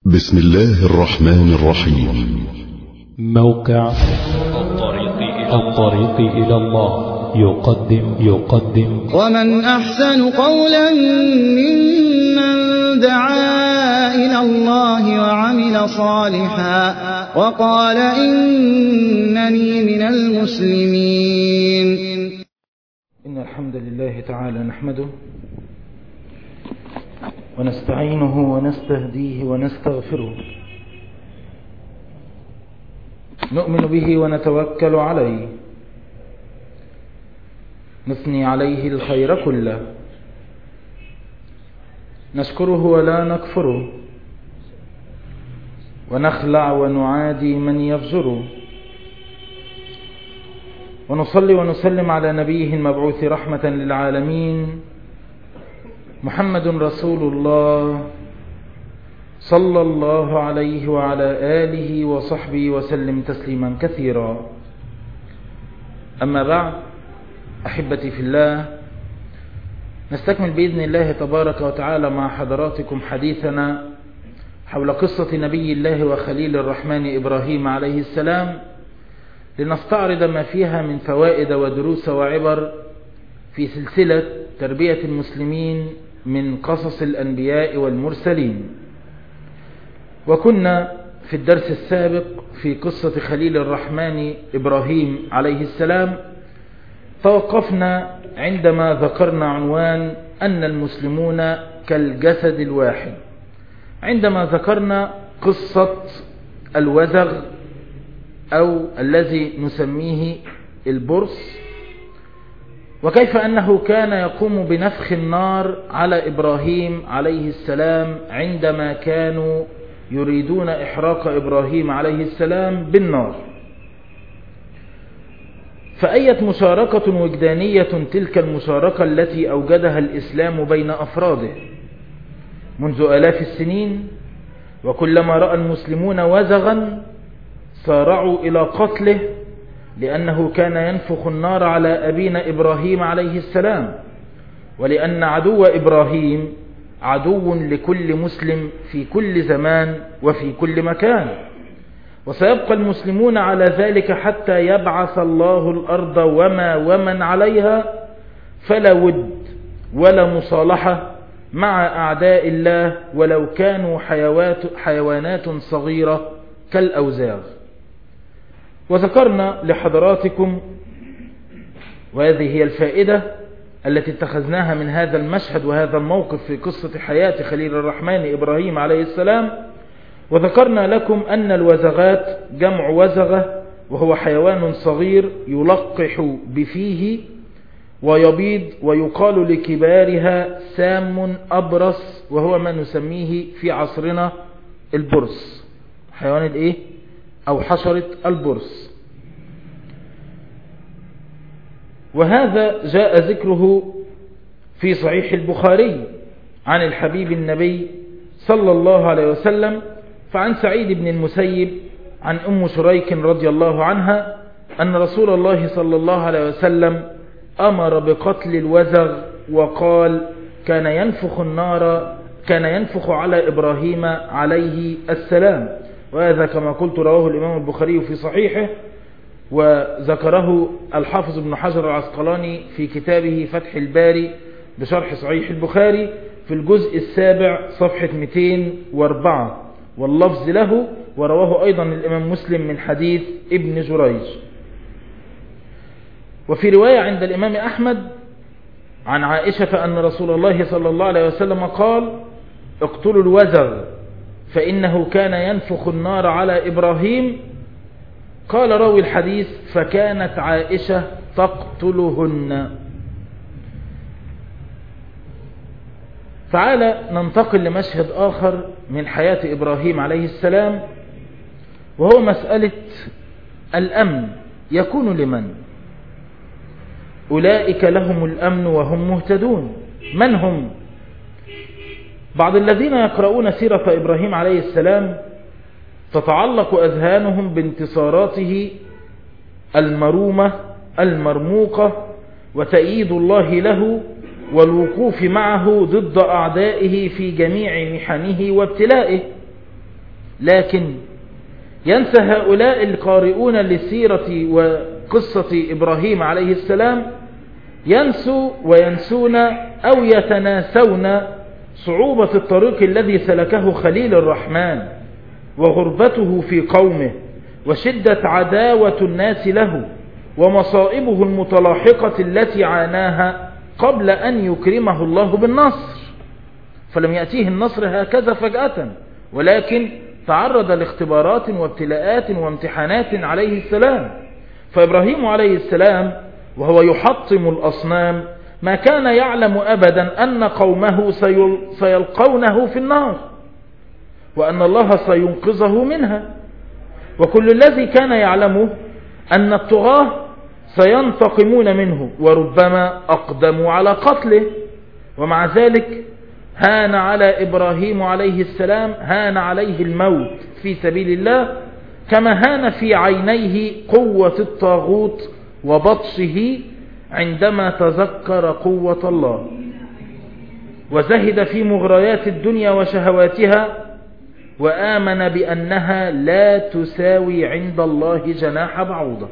بسم الله الرحمن الرحيم. موقع الطريق إلى الله يقدم ومن أحسن قولا ممن دعا إلى الله وعمل صالحا وقال إنني من المسلمين. إن الحمد لله تعالى نحمده ونستعينه ونستهديه ونستغفره، نؤمن به ونتوكل عليه، نثني عليه الخير كله، نشكره ولا نكفره، ونخلع ونعادي من يفجره، ونصلي ونسلم على نبيه المبعوث رحمة للعالمين محمد رسول الله صلى الله عليه وعلى آله وصحبه وسلم تسليما كثيرا. أما بعد، أحبتي في الله، نستكمل بإذن الله تبارك وتعالى مع حضراتكم حديثنا حول قصة نبي الله وخليل الرحمن إبراهيم عليه السلام، لنستعرض ما فيها من فوائد ودروس وعبر في سلسلة تربية المسلمين من قصص الأنبياء والمرسلين. وكنا في الدرس السابق في قصة خليل الرحمن إبراهيم عليه السلام، توقفنا عندما ذكرنا عنوان أن المسلمون كالجسد الواحد، عندما ذكرنا قصة الوزغ أو الذي نسميه البرص، وكيف أنه كان يقوم بنفخ النار على إبراهيم عليه السلام عندما كانوا يريدون إحراق إبراهيم عليه السلام بالنار. فأية مشاركة وجدانية تلك المشاركة التي أوجدها الإسلام بين أفراده منذ آلاف السنين، وكلما رأى المسلمون وزغا سارعوا إلى قتله، لأنه كان ينفخ النار على أبينا إبراهيم عليه السلام، ولأن عدو إبراهيم عدو لكل مسلم في كل زمان وفي كل مكان، وسيبقى المسلمون على ذلك حتى يبعث الله الأرض ومن عليها، فلا ود ولا مصالحة مع أعداء الله ولو كانوا حيوانات صغيرة كالأوزاغ. وذكرنا لحضراتكم، وهذه هي الفائدة التي اتخذناها من هذا المشهد وهذا الموقف في قصة حياة خليل الرحمن إبراهيم عليه السلام، وذكرنا لكم أن الوزغات جمع وزغة، وهو حيوان صغير يلقح بفيه ويبيض، ويقال لكبارها سام أبرص، وهو ما نسميه في عصرنا البرص، حيوان الايه أو حشرة البرص. وهذا جاء ذكره في صحيح البخاري عن الحبيب النبي صلى الله عليه وسلم، فعن سعيد بن المسيب عن أم شريك رضي الله عنها أن رسول الله صلى الله عليه وسلم أمر بقتل الوزغ، وقال كان ينفخ على إبراهيم عليه السلام. وهذا كما قلت رواه الإمام البخاري في صحيحه، وذكره الحافظ ابن حجر العسقلاني في كتابه فتح الباري بشرح صحيح البخاري في الجزء السابع صفحة 204، واللفظ له، ورواه أيضا الإمام مسلم من حديث ابن جريج. وفي رواية عند الإمام أحمد عن عائشة أن رسول الله صلى الله عليه وسلم قال اقتلوا الوزغ فإنه كان ينفخ النار على إبراهيم. قال راوي الحديث فكانت عائشة تقتلهن. تعالى ننتقل لمشهد آخر من حياة إبراهيم عليه السلام، وهو مسألة الأمن يكون لمن؟ أولئك لهم الأمن وهم مهتدون. من هم؟ بعض الذين يقرؤون سيرة إبراهيم عليه السلام تتعلق أذهانهم بانتصاراته المرومة المرموقة، وتأييد الله له والوقوف معه ضد أعدائه في جميع محنه وابتلائه. لكن ينسى هؤلاء القارئون للسيرة وقصة إبراهيم عليه السلام ينسوا وينسون أو يتناسون صعوبة الطريق الذي سلكه خليل الرحمن وغربته في قومه وشدة عداوة الناس له ومصائبه المتلاحقة التي عاناها قبل أن يكرمه الله بالنصر. فلم يأتيه النصر هكذا فجأة، ولكن تعرض لاختبارات وابتلاءات وامتحانات عليه السلام. فإبراهيم عليه السلام وهو يحطم الأصنام ما كان يعلم أبدا أن قومه سيلقونه في النار وأن الله سينقذه منها، وكل الذي كان يعلمه أن الطغاة سينتقمون منه وربما أقدموا على قتله، ومع ذلك هان على إبراهيم عليه السلام، هان عليه الموت في سبيل الله كما هان في عينيه قوة الطاغوت وبطشه عندما تذكر قوة الله، وزهد في مغريات الدنيا وشهواتها وآمن بأنها لا تساوي عند الله جناح بعوضة.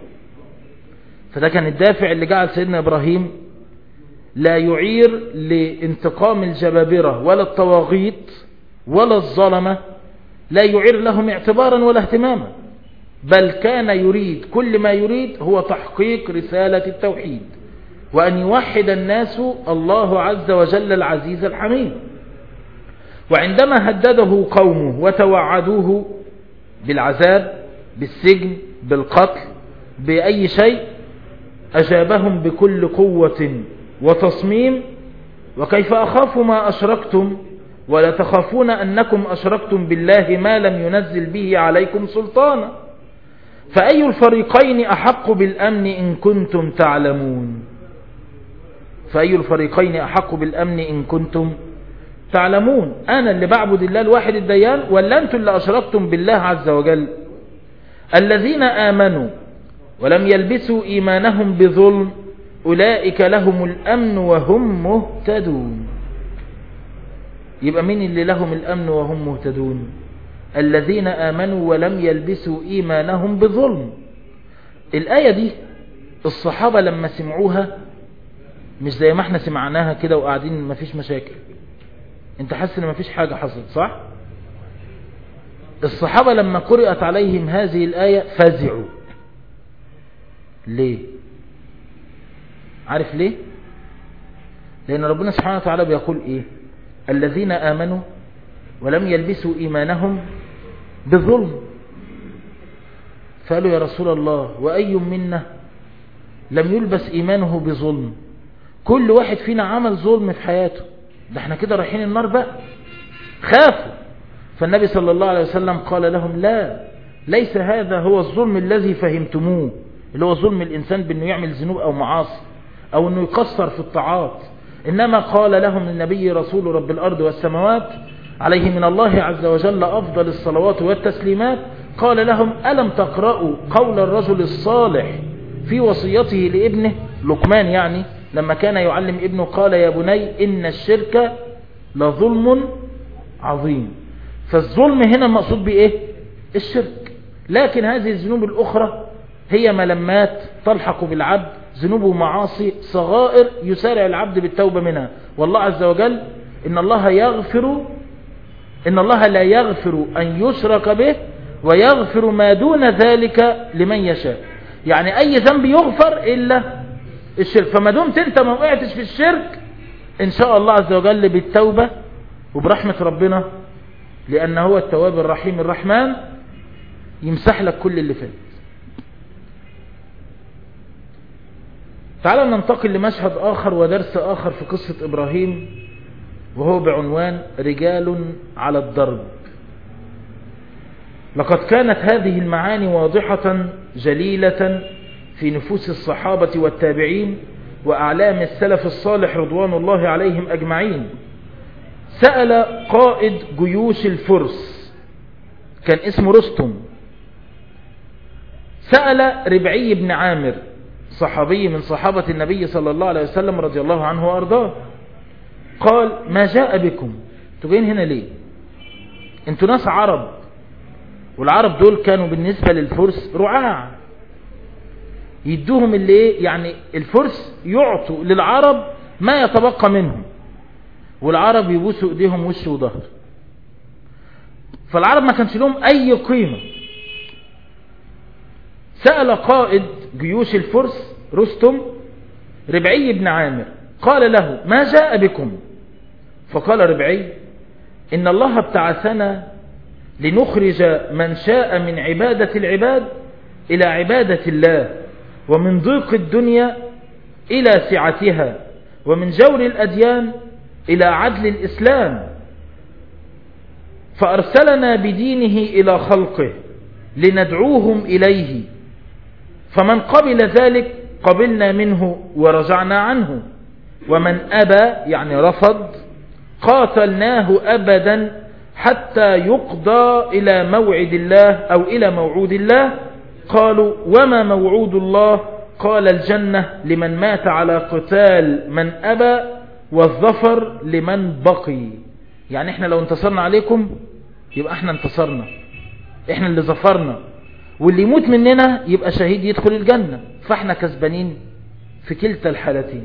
فده كان الدافع اللي جعل سيدنا إبراهيم لا يعير لانتقام الجبابرة ولا الطواغيت ولا الظلمة، لا يعير لهم اعتبارا ولا اهتماما، بل كان يريد كل ما يريد هو تحقيق رسالة التوحيد وأن يوحد الناس الله عز وجل العزيز الحميد. وعندما هدده قومه وتوعدوه بالعذاب بالسجن بالقتل بأي شيء أجابهم بكل قوة وتصميم: وكيف أخاف ما أشركتم ولا تخافون أنكم أشركتم بالله ما لم ينزل به عليكم سلطانا فأي الفريقين أحق بالأمن إن كنتم تعلمون. فأي الفريقين أحق بالأمن إن كنتم تعلمون. أنا اللي بعبد الله الواحد الديان ولا أنتم اللي أشركتم بالله عز وجل؟ الذين آمنوا ولم يلبسوا إيمانهم بظلم أولئك لهم الأمن وهم مهتدون. يبقى مين اللي لهم الأمن وهم مهتدون؟ الذين آمنوا ولم يلبسوا إيمانهم بظلم. الآية دي الصحابة لما سمعوها مش زي ما احنا سمعناها كده وقاعدين مفيش مشاكل، انت حاسس ان مفيش حاجة حصلت، صح؟ الصحابة لما قرأت عليهم هذه الآية فزعوا. ليه؟ عارف ليه؟ لأن ربنا سبحانه وتعالى بيقول ايه؟ الذين آمنوا ولم يلبسوا إيمانهم بظلم. فقالوا يا رسول الله وأي منا لم يلبس إيمانه بظلم؟ كل واحد فينا عمل ظلم في حياته، ده احنا كده رايحين النار بقى. خافوا. فالنبي صلى الله عليه وسلم قال لهم لا، ليس هذا هو الظلم الذي فهمتموه، اللي هو ظلم الإنسان بأنه يعمل ذنوب أو معاصي أو أنه يقصر في الطاعات. إنما قال لهم النبي رسول رب الأرض والسماوات عليه من الله عز وجل أفضل الصلوات والتسليمات، قال لهم ألم تقرأوا قول الرجل الصالح في وصيته لابنه لقمان، يعني لما كان يعلم ابنه قال يا بني إن الشرك لظلم عظيم. فالظلم هنا المقصود بإيه؟ الشرك. لكن هذه الذنوب الأخرى هي ملمات تلحق بالعبد، ذنوب ومعاصي صغائر يسارع العبد بالتوبة منها. والله عز وجل إن الله لا يغفر أن يشرك به ويغفر ما دون ذلك لمن يشاء. يعني أي ذنب يغفر إلا الشرك. فما دمت أنت ما وقعتش في الشرك إن شاء الله عز وجل بالتوبة وبرحمة ربنا، لأنه هو التواب الرحيم الرحمن، يمسح لك كل اللي فات. تعالوا ننتقل لمشهد آخر ودرس آخر في قصة إبراهيم، وهو بعنوان رجال على الضرب. لقد كانت هذه المعاني واضحة جليلة في نفوس الصحابة والتابعين وأعلام السلف الصالح رضوان الله عليهم أجمعين. سأل قائد جيوش الفرس كان اسمه رستم، سأل ربعي بن عامر صحابي من صحابة النبي صلى الله عليه وسلم رضي الله عنه وأرضاه، قال ما جاء بكم؟ انتوا جايين هنا ليه؟ انتوا ناس عرب والعرب دول كانوا بالنسبة للفرس رعاع، يدوهم اللي ايه يعني، الفرس يعطوا للعرب ما يتبقى منهم، والعرب يبوسوا ايديهم وش وظهر. فالعرب ما كانش لهم اي قيمة. سأل قائد جيوش الفرس رستم ربعي بن عامر، قال له: ما جاء بكم؟ فقال ربعي: إن الله ابتعثنا لنخرج من شاء من عبادة العباد إلى عبادة الله، ومن ضيق الدنيا إلى سعتها، ومن جور الأديان إلى عدل الإسلام، فأرسلنا بدينه إلى خلقه لندعوهم إليه، فمن قبل ذلك قبلنا منه ورجعنا عنه، ومن أبى يعني رفض قاتلناه أبدا حتى يقضى إلى موعد الله أو إلى موعود الله. قالوا: وما موعود الله؟ قال: الجنة لمن مات على قتال من أبى، والظفر لمن بقي. يعني احنا لو انتصرنا عليكم يبقى احنا انتصرنا، احنا اللي ظفرنا، واللي يموت مننا يبقى شهيد يدخل الجنة، فاحنا كسبانين في كلتا الحالتين.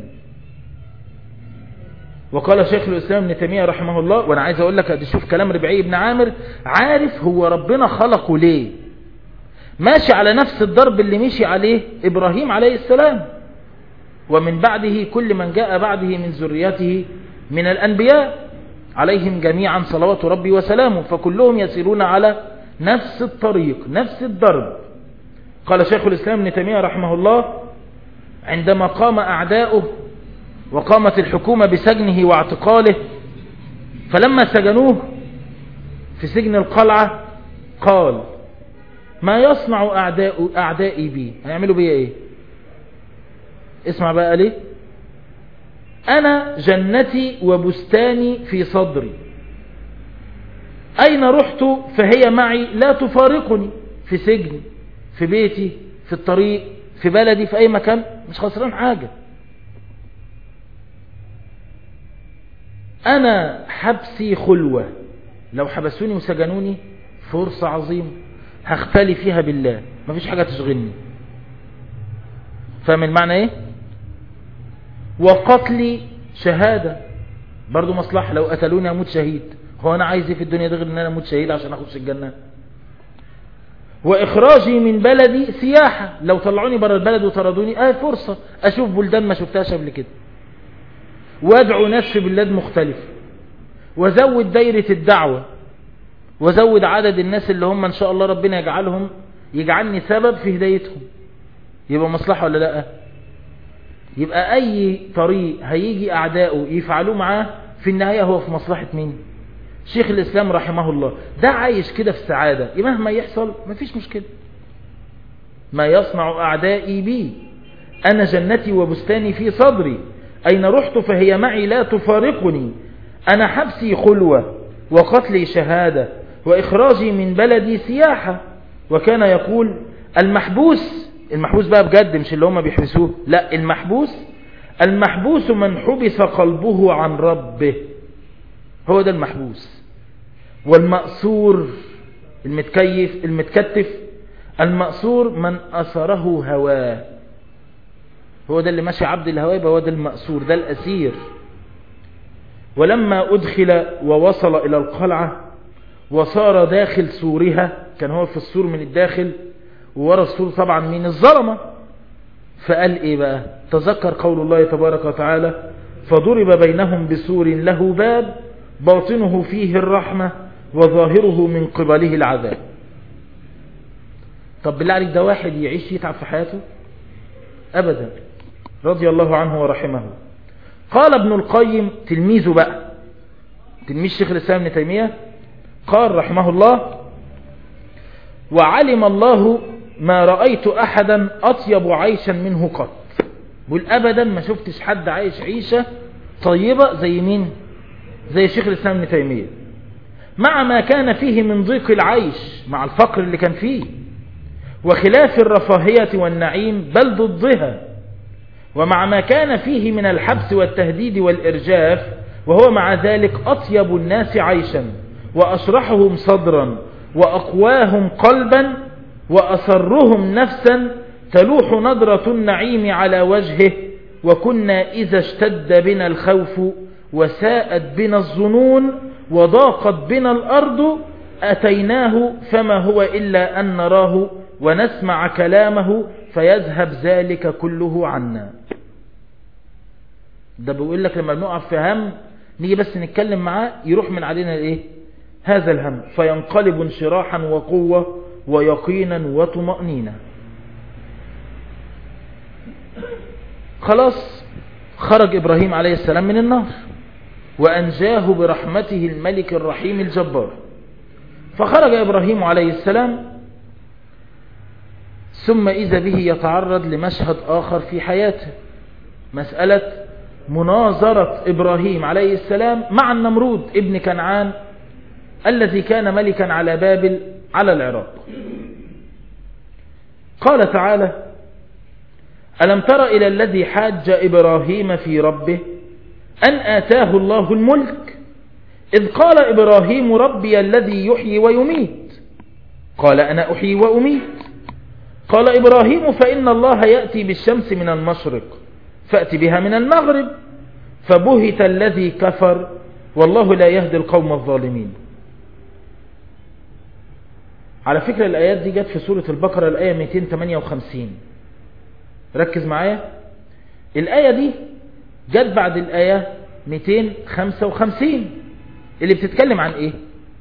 وقال شيخ الإسلام ابن تيمية رحمه الله، وانا عايز اقول لك ادي شوف كلام ربعي بن عامر، عارف هو ربنا خلقه ليه، ماشي على نفس الضرب اللي مشي عليه إبراهيم عليه السلام، ومن بعده كل من جاء بعده من ذريته من الأنبياء عليهم جميعا صلوات ربي وسلامه، فكلهم يسيرون على نفس الطريق نفس الضرب. قال شيخ الإسلام ابن تيمية رحمه الله: عندما قام أعداؤه وقامت الحكومة بسجنه واعتقاله، فلما سجنوه في سجن القلعة قال: ما يصنع أعدائي بي؟ هيعملوا بي ايه؟ اسمع بقى ليه: أنا جنتي وبستاني في صدري، أين رحت فهي معي لا تفارقني، في سجني، في بيتي، في الطريق، في بلدي، في أي مكان، مش خسران حاجة. أنا حبسي خلوة، لو حبسوني وسجنوني فرصة عظيمة هختلي فيها بالله، مفيش حاجة تشغلني. فاهم المعنى ايه؟ وقتلي شهادة، برضو مصلحة، لو قتلوني اموت شهيد، هو انا عايز ايه في الدنيا ده غير ان انا اموت شهيد عشان اخش الجنة؟ واخراجي من بلدي سياحة، لو طلعوني برا البلد وطردوني فرصة اشوف بلدان ما شفتهاش قبل كده، وادعو ناس في بلاد مختلفة، وزود دايرة الدعوة، وزود عدد الناس اللي هم ان شاء الله ربنا يجعلني سبب في هدايتهم. يبقى مصلحة ولا لا؟ يبقى اي طريق هيجي اعدائه يفعلوه معاه في النهاية هو في مصلحة مين؟ شيخ الاسلام رحمه الله ده عايش كده في سعادة، مهما يحصل مفيش مشكلة. ما يصنع اعدائي بي، انا جنتي وبستاني في صدري، اين رحت فهي معي لا تفارقني، انا حبسي خلوة وقتلي شهادة، واخراجي من بلدي سياحة. وكان يقول: المحبوس بقى بجد، مش اللي هم بيحبسوه، لا، المحبوس من حبس قلبه عن ربه، هو ده المحبوس. والمأسور المتكتف، المأسور من أسره هواه، هو ده اللي ماشي عبد الهوى، يبقى هو ده المأسور، ده الأسير. ولما أدخل ووصل إلى القلعة وصار داخل سورها، كان هو في السور من الداخل، وورا السور طبعا من الظلمة، فقال ايه بقى؟ تذكر قول الله تبارك وتعالى: فضرب بينهم بسور له باب باطنه فيه الرحمة وظاهره من قبله العذاب. طب بالله عليك ده واحد يعيش يتعب في حياته؟ أبدا، رضي الله عنه ورحمه. قال ابن القيم تلميذه بقى، تلميذ شيخ الإسلام ابن تيمية، قال رحمه الله: وعلم الله ما رأيت أحدا أطيب عيشا منه قط. بقول أبدا ما شفتش حد عايش عيشة طيبة زي مين؟ زي شيخ الإسلام ابن تيمية، مع ما كان فيه من ضيق العيش، مع الفقر اللي كان فيه، وخلاف الرفاهية والنعيم بل ضدها، ومع ما كان فيه من الحبس والتهديد والإرجاف، وهو مع ذلك أطيب الناس عيشا وأشرحهم صدرا وأقواهم قلبا وأسرهم نفسا تلوح نظرة النعيم على وجهه، وكنا إذا اشتد بنا الخوف وساءت بنا الظنون وضاقت بنا الأرض أتيناه، فما هو إلا أن نراه ونسمع كلامه فيذهب ذلك كله عنا. ده بيقول لك لما بنقع في هم نيجي بس نتكلم معاه يروح من علينا الايه؟ هذا الهم، فينقلب انشراحا وقوة ويقينا وطمأنينة. خلاص خرج إبراهيم عليه السلام من النار وأنجاه برحمته الملك الرحيم الجبار. فخرج إبراهيم عليه السلام، ثم إذا به يتعرض لمشهد آخر في حياته، مسألة مناظرة إبراهيم عليه السلام مع النمرود ابن كنعان الذي كان ملكا على بابل على العراق. قال تعالى: ألم تر إلى الذي حاج إبراهيم في ربه أن آتاه الله الملك إذ قال إبراهيم ربي الذي يحيي ويميت قال أنا أحيي وأميت قال إبراهيم فإن الله يأتي بالشمس من المشرق فأتي بها من المغرب فبهت الذي كفر والله لا يهدي القوم الظالمين. على فكرة الآيات دي جت في سورة البقرة الآية 258. ركز معايا، الآية دي جت بعد الآية 255 اللي بتتكلم عن إيه؟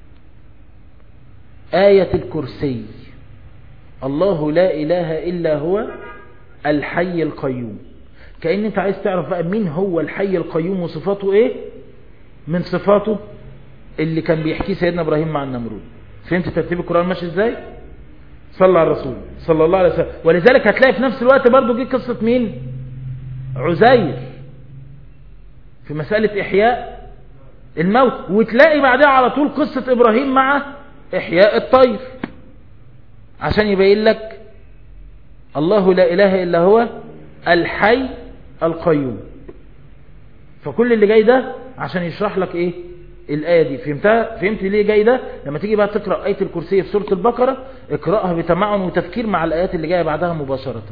آية الكرسي، الله لا إله إلا هو الحي القيوم. كأن انت عايز تعرف بقى مين هو الحي القيوم وصفاته ايه من صفاته اللي كان بيحكيه سيدنا إبراهيم مع النمرود. فهمت ترتيب القرآن ماشي ازاي؟ صلى على الرسول صلى الله عليه وسلم. ولذلك هتلاقي في نفس الوقت برضو جه قصة مين؟ عزير في مسألة إحياء الموت، وتلاقي بعدها على طول قصة إبراهيم مع إحياء الطير، عشان يبين لك الله لا إله إلا هو الحي القيوم. فكل اللي جاي ده عشان يشرح لك ايه الآية دي. فهمتها؟ فهمت ليه جاي ده؟ لما تيجي بقى تقرأ آية الكرسي في سورة البقرة اقرأها بتمعن وتفكير مع الآيات اللي جاية بعدها مباشرة.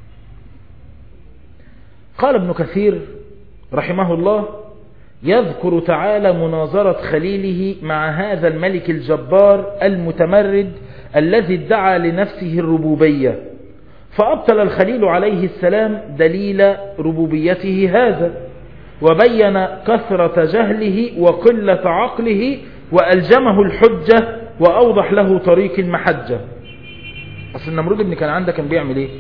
قال ابن كثير رحمه الله: يذكر تعالى مناظرة خليله مع هذا الملك الجبار المتمرد الذي ادعى لنفسه الربوبية، فأبطل الخليل عليه السلام دليل ربوبيته هذا، وبين كثرة جهله وقلة عقله، وألجمه الحجة وأوضح له طريق المحجة. أصل النمرود ابن كنعان ده كان بيعمل ايه؟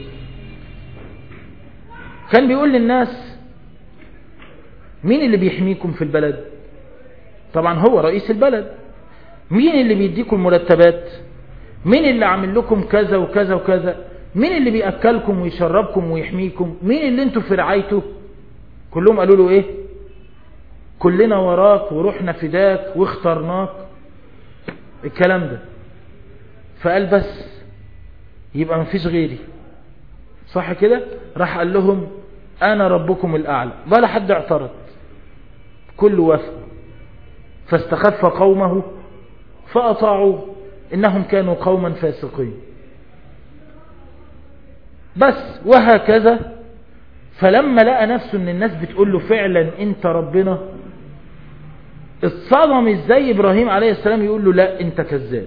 كان بيقول للناس مين اللي بيحميكم في البلد؟ طبعا هو رئيس البلد. مين اللي بيديكم مرتبات؟ مين اللي عامل لكم كذا وكذا وكذا؟ مين اللي بيأكلكم ويشربكم ويحميكم؟ مين اللي انتوا في رعايته؟ كلهم قالوا له ايه؟ كلنا وراك ورحنا فداك واخترناك، الكلام ده. فقال بس يبقى مفيش غيري، صح كده؟ راح قال لهم انا ربكم الاعلى، ولا حد اعترض، كله وافق. فاستخف قومه فأطاعوه انهم كانوا قوما فاسقين. بس وهكذا. فلما لقى نفسه ان الناس بتقول له فعلا انت ربنا، اتصدم ازاي ابراهيم عليه السلام يقول له لا انت كذاب.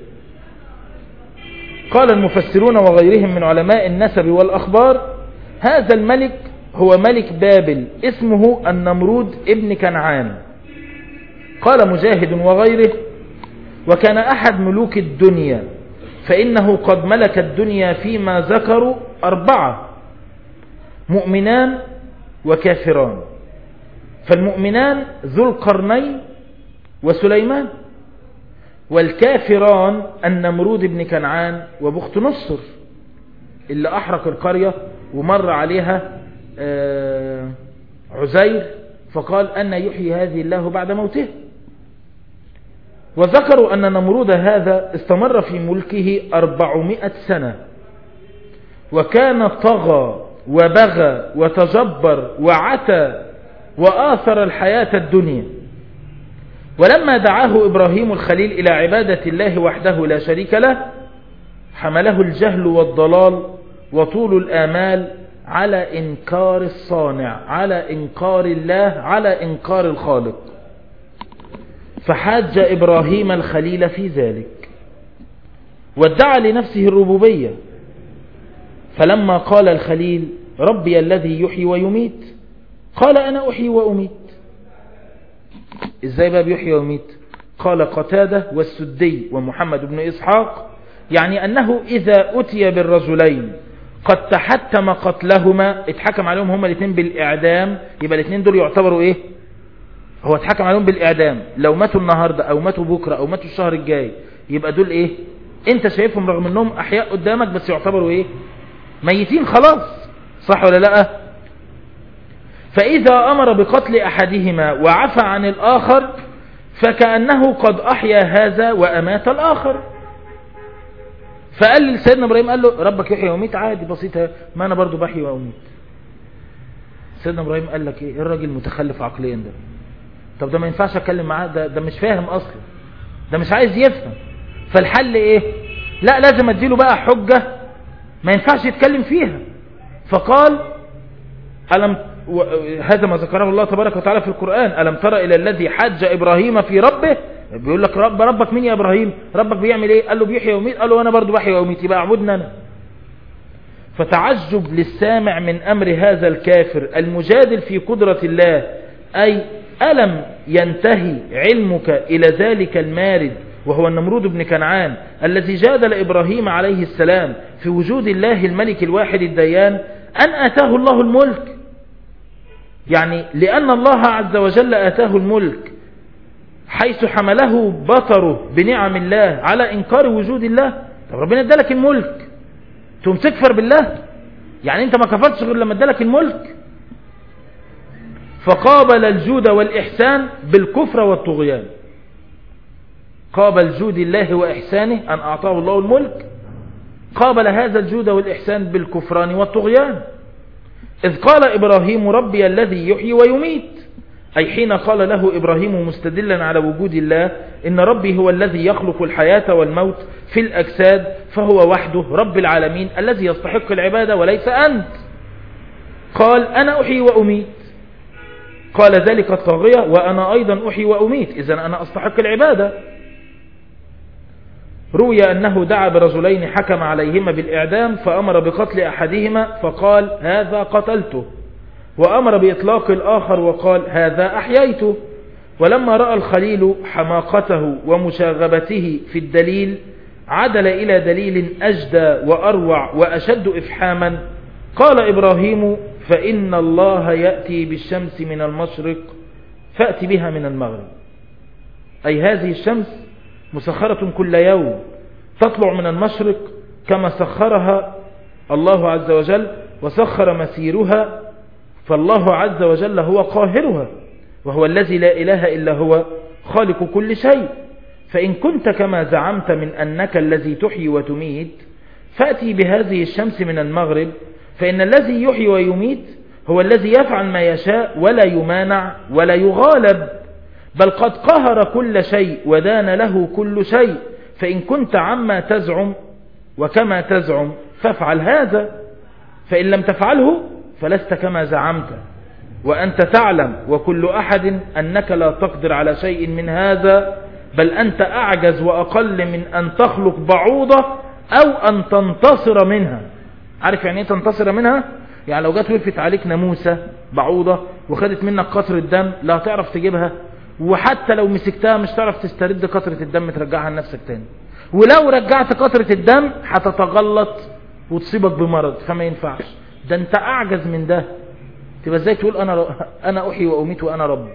قال المفسرون وغيرهم من علماء النسب والأخبار: هذا الملك هو ملك بابل اسمه النمرود ابن كنعان. قال مجاهد وغيره: وكان أحد ملوك الدنيا، فإنه قد ملك الدنيا فيما ذكروا 4: مؤمنان وكافران. فالمؤمنان ذو القرنين وسليمان، والكافران النمرود بن كنعان وبخت نصر اللي أحرق القرية ومر عليها عزير فقال أن يحيي هذه الله بعد موته. وذكروا أن نمرود هذا استمر في ملكه 400 سنة، وكان طغى وبغى وتجبر وعتى وآثر الحياة الدنيا، ولما دعاه إبراهيم الخليل إلى عبادة الله وحده لا شريك له حمله الجهل والضلال وطول الآمال على إنكار الصانع، على إنكار الله، على إنكار الخالق. فحاج إبراهيم الخليل في ذلك وادعى لنفسه الربوبية. فلما قال الخليل ربي الذي يحيي ويميت قال أنا أحيي وأميت. إزاي بقى بيحيي ويميت؟ قال قتادة والسدي ومحمد بن إسحاق يعني أنه إذا أتي بالرجلين قد تحتم قتلهما، اتحكم عليهم هما الاثنين بالإعدام، يبقى الاثنين دول يعتبروا إيه؟ هو اتحكم عليهم بالإعدام، لو ماتوا النهاردة أو ماتوا بكرة أو ماتوا الشهر الجاي يبقى دول إيه؟ أنت شايفهم رغم أنهم أحياء قدامك بس يعتبروا إيه؟ ميتين خلاص، صح ولا لا؟ فإذا أمر بقتل أحدهما وعفى عن الآخر فكأنه قد أحيا هذا وأمات الآخر. فقال لسيدنا إبراهيم قال له ربك يحيي ويميت، عادي بسيطة، ما أنا برضو بحيي وأميت. سيدنا إبراهيم قال لك إيه الراجل متخلف عقليا ده؟ طب ده ما ينفعش أتكلم معاه، ده مش فاهم أصلا، ده مش عايز يفهم. فالحل إيه؟ لا لازم أديله بقى حجة ما ينفعش يتكلم فيها. فقال هذا ما ذكره الله تبارك وتعالى في القرآن، ألم ترى إلى الذي حج إبراهيم في ربه؟ بيقول لك ربك مين يا إبراهيم؟ ربك بيعمل إيه؟ قال له بيحيي ويميت. قال له أنا برضو بحيي ويميت، يبقى أعبدنا أنا. فتعجب للسامع من أمر هذا الكافر المجادل في قدرة الله، أي ألم ينتهي علمك إلى ذلك المارد وهو النمرود بن كنعان الذي جادل إبراهيم عليه السلام في وجود الله الملك الواحد الديان أن آتاه الله الملك، يعني لأن الله عز وجل آتاه الملك حيث حمله بطره بنعم الله على إنكار وجود الله. طب ربنا ادالك الملك تقوم تكفر بالله؟ يعني انت ما كفرتش غير لما ادالك الملك. فقابل الجود والإحسان بالكفر والطغيان، قابل جود الله وإحسانه أن أعطاه الله الملك، قابل هذا الجود والإحسان بالكفران والطغيان. إذ قال إبراهيم ربي الذي يحيي ويميت، أي حين قال له إبراهيم مستدلا على وجود الله إن ربي هو الذي يخلق الحياة والموت في الأجساد فهو وحده رب العالمين الذي يستحق العبادة وليس أنت. قال أنا أحيي وأميت، قال ذلك الطاغية وأنا أيضا أحيي وأميت، إذن أنا أستحق العبادة. روي أنه دعا برجلين حكم عليهما بالإعدام فأمر بقتل أحدهما فقال هذا قتلته، وأمر بإطلاق الآخر وقال هذا أحييته. ولما رأى الخليل حماقته ومشاغبته في الدليل عدل إلى دليل أجدى وأروع وأشد إفحاما. قال إبراهيم فإن الله يأتي بالشمس من المشرق فأتي بها من المغرب، أي هذه الشمس مسخرة كل يوم تطلع من المشرق كما سخرها الله عز وجل وسخر مسيرها، فالله عز وجل هو قاهرها وهو الذي لا إله إلا هو خالق كل شيء. فإن كنت كما زعمت من أنك الذي تحيي وتميت فأتي بهذه الشمس من المغرب، فإن الذي يحيي ويميت هو الذي يفعل ما يشاء ولا يمانع ولا يغالب، بل قد قهر كل شيء ودان له كل شيء. فإن كنت عما تزعم وكما تزعم فافعل هذا، فإن لم تفعله فلست كما زعمت، وأنت تعلم وكل أحد أنك لا تقدر على شيء من هذا، بل أنت أعجز وأقل من أن تخلق بعوضة أو أن تنتصر منها. عارف يعني ايه تنتصر منها؟ يعني لو جات وقفت عليك ناموسة بعوضة وخدت منك قطرة دم لا هتعرف تجيبها، وحتى لو مسكتها مش تعرف تسترد قطرة الدم ترجعها لنفسك تاني، ولو رجعت قطرة الدم هتتغلط وتصيبك بمرض، فما ينفعش. ده انت اعجز من ده، تبقى ازاي تقول انا احيي واميت وانا رب؟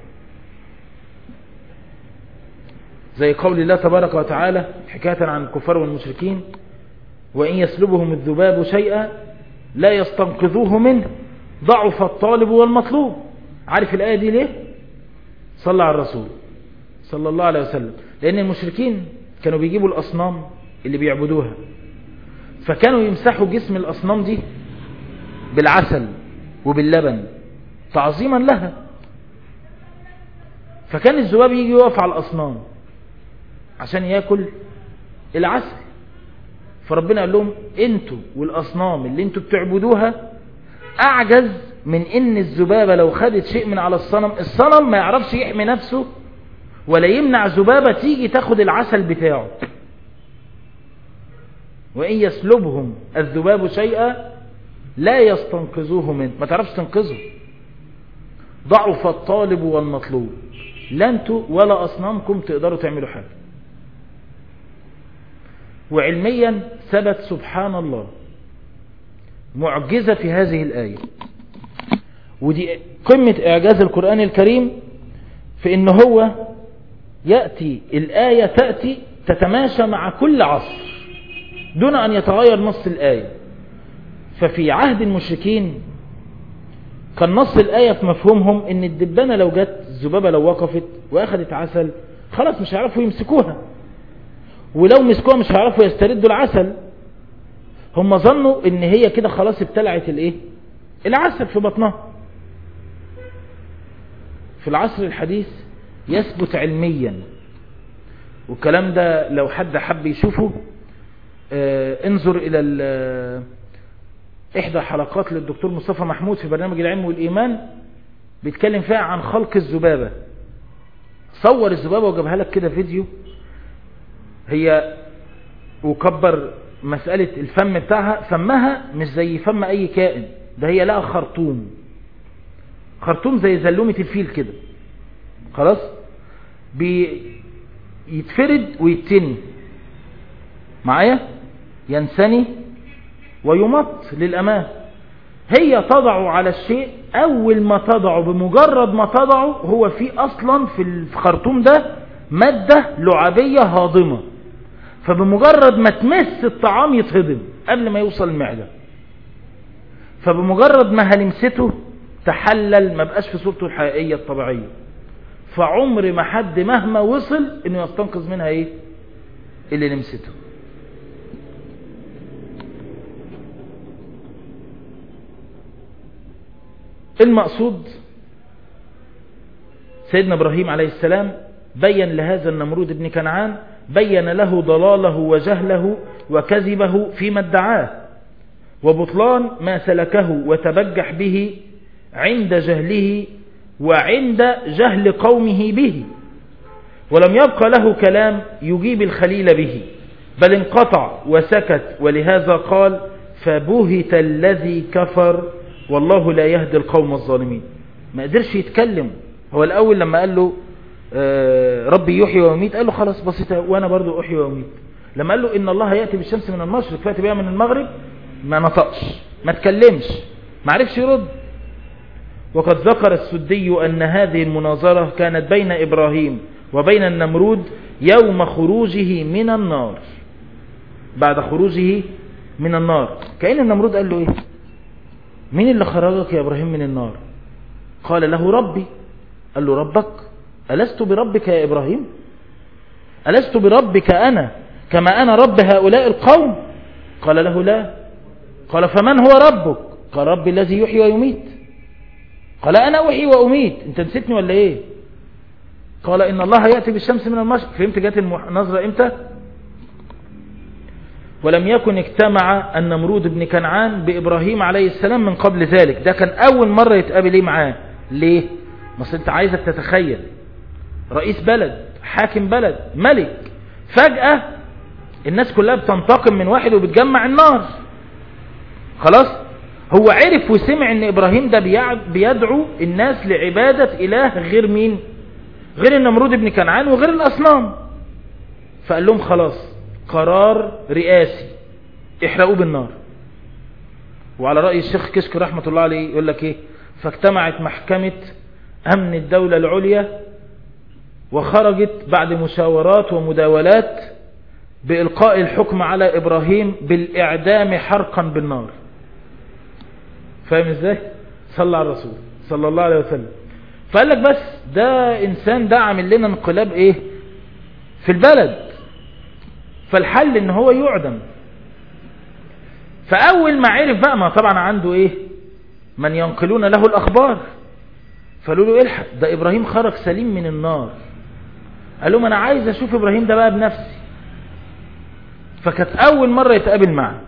زي قول الله تبارك وتعالى حكاية عن الكفار والمشركين وإن يسلبهم الذباب شيئا لا يستنقذوه منه ضعف الطالب والمطلوب. عارف الآية دي ليه؟ صلى على الرسول صلى الله عليه وسلم. لأن المشركين كانوا بيجيبوا الأصنام اللي بيعبدوها، فكانوا يمسحوا جسم الأصنام دي بالعسل وباللبن تعظيما لها، فكان الذباب يجي يقف على الأصنام عشان يأكل العسل. فربنا قال لهم انتوا والأصنام اللي انتوا بتعبدوها أعجز من ان الذبابة لو خدت شيء من على الصنم ما يعرفش يحمي نفسه ولا يمنع ذبابة تيجي تاخد العسل بتاعه. وإن يسلبهم الذباب شيئا لا يستنقذوه منه، ما تعرفش تنقذه. ضعف الطالب والمطلوب، لا انتوا ولا أصنامكم تقدروا تعملوا حاجة. وعلميا ثبت سبحان الله معجزة في هذه الآية، ودي قمة إعجاز القرآن الكريم في إن هو يأتي الآية تأتي تتماشى مع كل عصر دون أن يتغير نص الآية. ففي عهد المشركين كان نص الآية في مفهومهم إن الدبانة لو جت، الذبابة لو وقفت وأخذت عسل خلاص مش هيعرفوا يمسكوها، ولو مسكوها مش هيعرفوا يستردوا العسل. هم ظنوا إن هي كده خلاص ابتلعت العسل في بطنها. في العصر الحديث يثبت علميا، والكلام ده لو حد حب يشوفه انظر إلى إحدى حلقات للدكتور مصطفى محمود في برنامج العلم والإيمان، بيتكلم فيها عن خلق الذبابة. صور الذبابة وجابها لك كده فيديو، هي وكبر مسألة الفم بتاعها، فمها مش زي فم أي كائن، ده هي لها خرطوم زي زلومة الفيل كده، خلاص بيتفرد ويتني معايا، ينسني ويمط للأمام. هي تضع على الشيء، أول ما تضعه بمجرد ما تضعه هو في أصلا في الخرطوم ده مادة لعابية هاضمة، فبمجرد ما تمس الطعام يتهضم قبل ما يوصل المعدة، فبمجرد ما هلمسته تحلل ما بقاش في صورته الحقيقية الطبيعية. فعمر ما حد مهما وصل انه يستنقذ منها ايه اللي لمسته. المقصود سيدنا إبراهيم عليه السلام بين لهذا النمرود ابن كنعان، بين له ضلاله وجهله وكذبه فيما ادعاه وبطلان ما سلكه وتبجح به عند جهله وعند جهل قومه به، ولم يبقى له كلام يجيب الخليل به، بل انقطع وسكت. ولهذا قال فبهت الذي كفر والله لا يهدي القوم الظالمين. ما قدرش يتكلم. هو الأول لما قال له ربي يحيي ويميت قال له خلاص بسيطة وأنا برضو أحيي ويميت. لما قال له إن الله يأتي بالشمس من المشرق فأتي بها من المغرب ما نطقش، ما تكلمش، ما عرفش يرد. وقد ذكر السدي أن هذه المناظرة كانت بين إبراهيم وبين النمرود يوم خروجه من النار، بعد خروجه من النار. كأن النمرود قال له إيه؟ مين اللي خرجك يا إبراهيم من النار؟ قال له ربي. قال له ربك؟ ألست بربك يا إبراهيم؟ ألست بربك أنا كما أنا رب هؤلاء القوم؟ قال له لا. قال فمن هو ربك؟ قال ربي الذي يحيي ويميت. قال أنا أحيي وأميت، أنت نسيتني ولا إيه؟ قال إن الله يأتي بالشمس من المشرق. فهمت جات النظرة إمتى؟ ولم يكن اجتمع النمرود بن كنعان بإبراهيم عليه السلام من قبل ذلك. ده كان أول مرة يتقابل إيه معاه. ليه؟ مصر أنت عايزك تتخيل رئيس بلد، حاكم بلد، ملك، فجأة الناس كلها بتنتقم من واحد وبتجمع النار. خلاص هو عرف وسمع ان إبراهيم ده بيدعو الناس لعبادة إله غير مين؟ غير النمرود بن كنعان وغير الأصنام. فقال لهم خلاص قرار رئاسي احرقوه بالنار. وعلى رأي الشيخ كشك رحمة الله عليه يقول لك ايه؟ فاجتمعت محكمة أمن الدولة العليا وخرجت بعد مشاورات ومداولات بإلقاء الحكم على إبراهيم بالإعدام حرقا بالنار. فاهم ازاي؟ صلى على الرسول صلى الله عليه وسلم. فقال لك بس ده إنسان ده عامل لنا انقلاب ايه في البلد، فالحل ان هو يعدم. فأول ما عرف بقى، ما طبعا عنده ايه من ينقلون له الأخبار، فقالوا له الحق ده إبراهيم خرج سليم من النار. قال لهم أنا عايز أشوف إبراهيم ده بقى بنفسي. فكانت أول مرة يتقابل معه.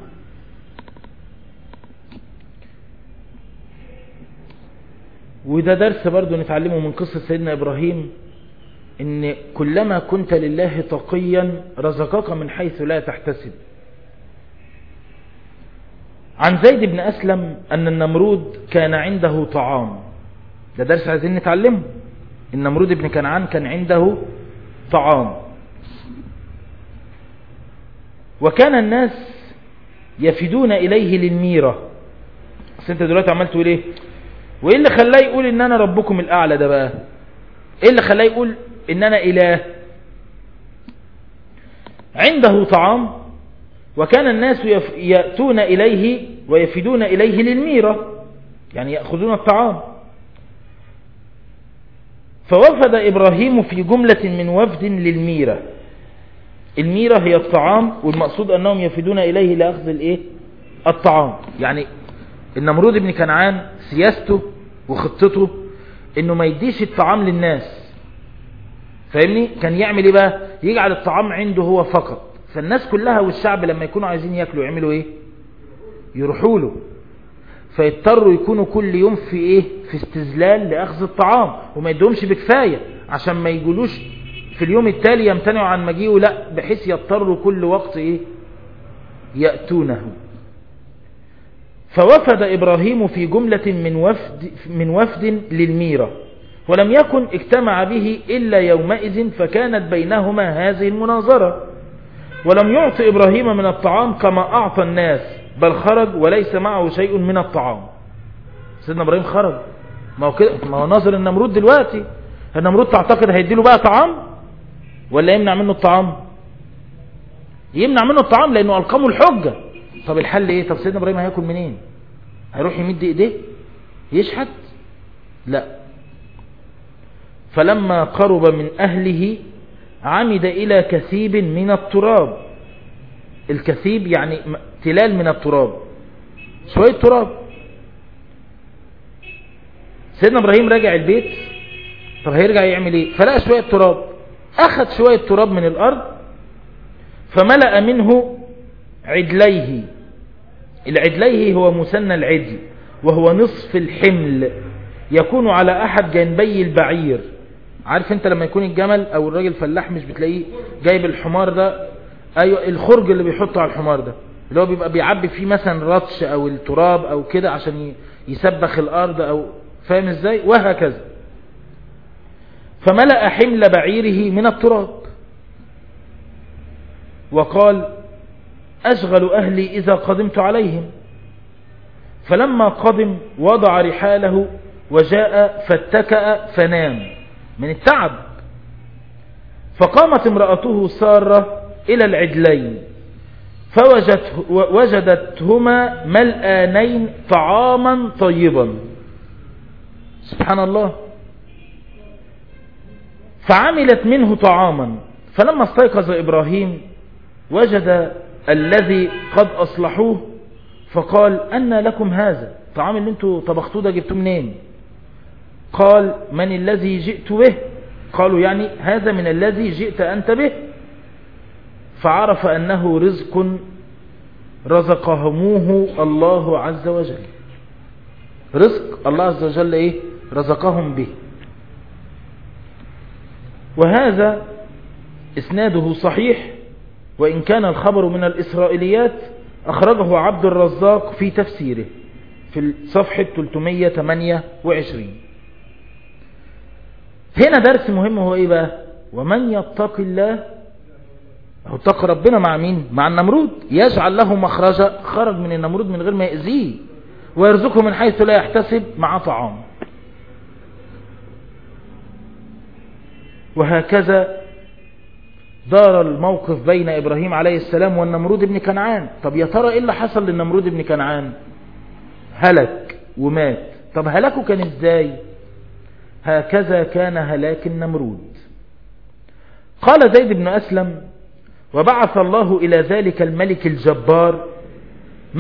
وده درس برضو نتعلمه من قصة سيدنا إبراهيم، إن كلما كنت لله تقيا رزقك من حيث لا تحتسب. عن زيد بن أسلم أن النمرود كان عنده طعام. ده درس عايزين نتعلمه. النمرود بن كنعان كان عنده طعام، وكان الناس يفدون إليه للميرة. بس انت دلوقتي عمال تقول ايه؟ وايه اللي خلاه يقول ان انا ربكم الاعلى ده بقى؟ ايه اللي خلاه يقول ان انا اله؟ عنده طعام، وكان الناس يأتون إليه ويفدون إليه للميرة، يعني يأخذون الطعام. فوفد إبراهيم في جملة من وفد للميرة. الميرة هي الطعام، والمقصود أنهم يفدون إليه لأخذ الإيه؟ الطعام. يعني النمرود بن كنعان سياسته وخطته إنه ما يديش الطعام للناس، فاهمني؟ كان يعمل إيه بقى؟ يجعل الطعام عنده هو فقط. فالناس كلها والشعب لما يكونوا عايزين يأكلوا يعملوا إيه؟ يروحوا له، فيضطروا يكونوا كل يوم في إيه؟ في استزلال لأخذ الطعام، وما يدهمش بكفاية عشان ما يقولوش في اليوم التالي يمتنعوا عن مجيئه، لا، بحيث يضطروا كل وقت إيه؟ يأتونه. فوفد إبراهيم في جملة من وفد للميرة، ولم يكن اجتمع به إلا يومئذ، فكانت بينهما هذه المناظرة. ولم يعطي إبراهيم من الطعام كما أعطى الناس، بل خرج وليس معه شيء من الطعام. سيدنا إبراهيم خرج، ما هو ناظر النمرود دلوقتي. النمرود تعتقد هيديله بقى طعام ولا يمنع منه الطعام؟ يمنع منه الطعام لأنه ألقمه الحجة. طب الحل إيه؟ طب سيدنا إبراهيم هياكل منين؟ هيروح يمد إيديه يشحت؟ لا. فلما قرب من أهله عمد إلى كثيب من التراب. الكثيب يعني تلال من التراب، شوية تراب. سيدنا إبراهيم راجع البيت، طب هيرجع يعمل إيه؟ فلقى شوية تراب، أخذ شوية تراب من الأرض فملأ منه عدليه. العدليه هو مثنى العدل، وهو نصف الحمل، يكون على أحد جانبي البعير. عارف انت لما يكون الجمل او الراجل فلاح مش بتلاقيه جايب الحمار ده، ايوه الخرج اللي بيحطه على الحمار ده، اللي هو بيبقى بيعبي فيه مثلا رطش او التراب او كده عشان يسبخ الارض، او فاهم ازاي؟ وهكذا. فملأ حمل بعيره من التراب، وقال أشغل أهلي إذا قدمت عليهم. فلما قدم وضع رحاله وجاء فاتكأ فنام من التعب. فقامت امرأته سارة إلى العجلين فوجدتهما ملآنين طعاما طيبا. سبحان الله. فعملت منه طعاما. فلما استيقظ إبراهيم وجد الذي قد أصلحوه، فقال أن لكم هذا الطعام اللي انتوا طبختوه ده جبتوه منين؟ قال من الذي جئت به؟ قالوا يعني هذا من الذي جئت أنت به. فعرف أنه رزق رزقهموه الله عز وجل، رزق الله عز وجل إيه؟ رزقهم به. وهذا إسناده صحيح، وإن كان الخبر من الإسرائيليات. أخرجه عبد الرزاق في تفسيره في صفحة 328. هنا درس مهم هو إيه بقى؟ ومن يتق الله، اتقى ربنا مع مين؟ مع النمرود، يجعل له مخرجا. خرج من النمرود من غير ما يأذيه، ويرزقه من حيث لا يحتسب مع طعام. وهكذا دار الموقف بين إبراهيم عليه السلام والنمرود بن كنعان. طب يا ترى إيه اللي حصل للنمرود بن كنعان؟ هلك ومات. طب هلكه كان إزاي؟ هكذا كان هلاك النمرود. قال زيد بن أسلم: وبعث الله إلى ذلك الملك الجبار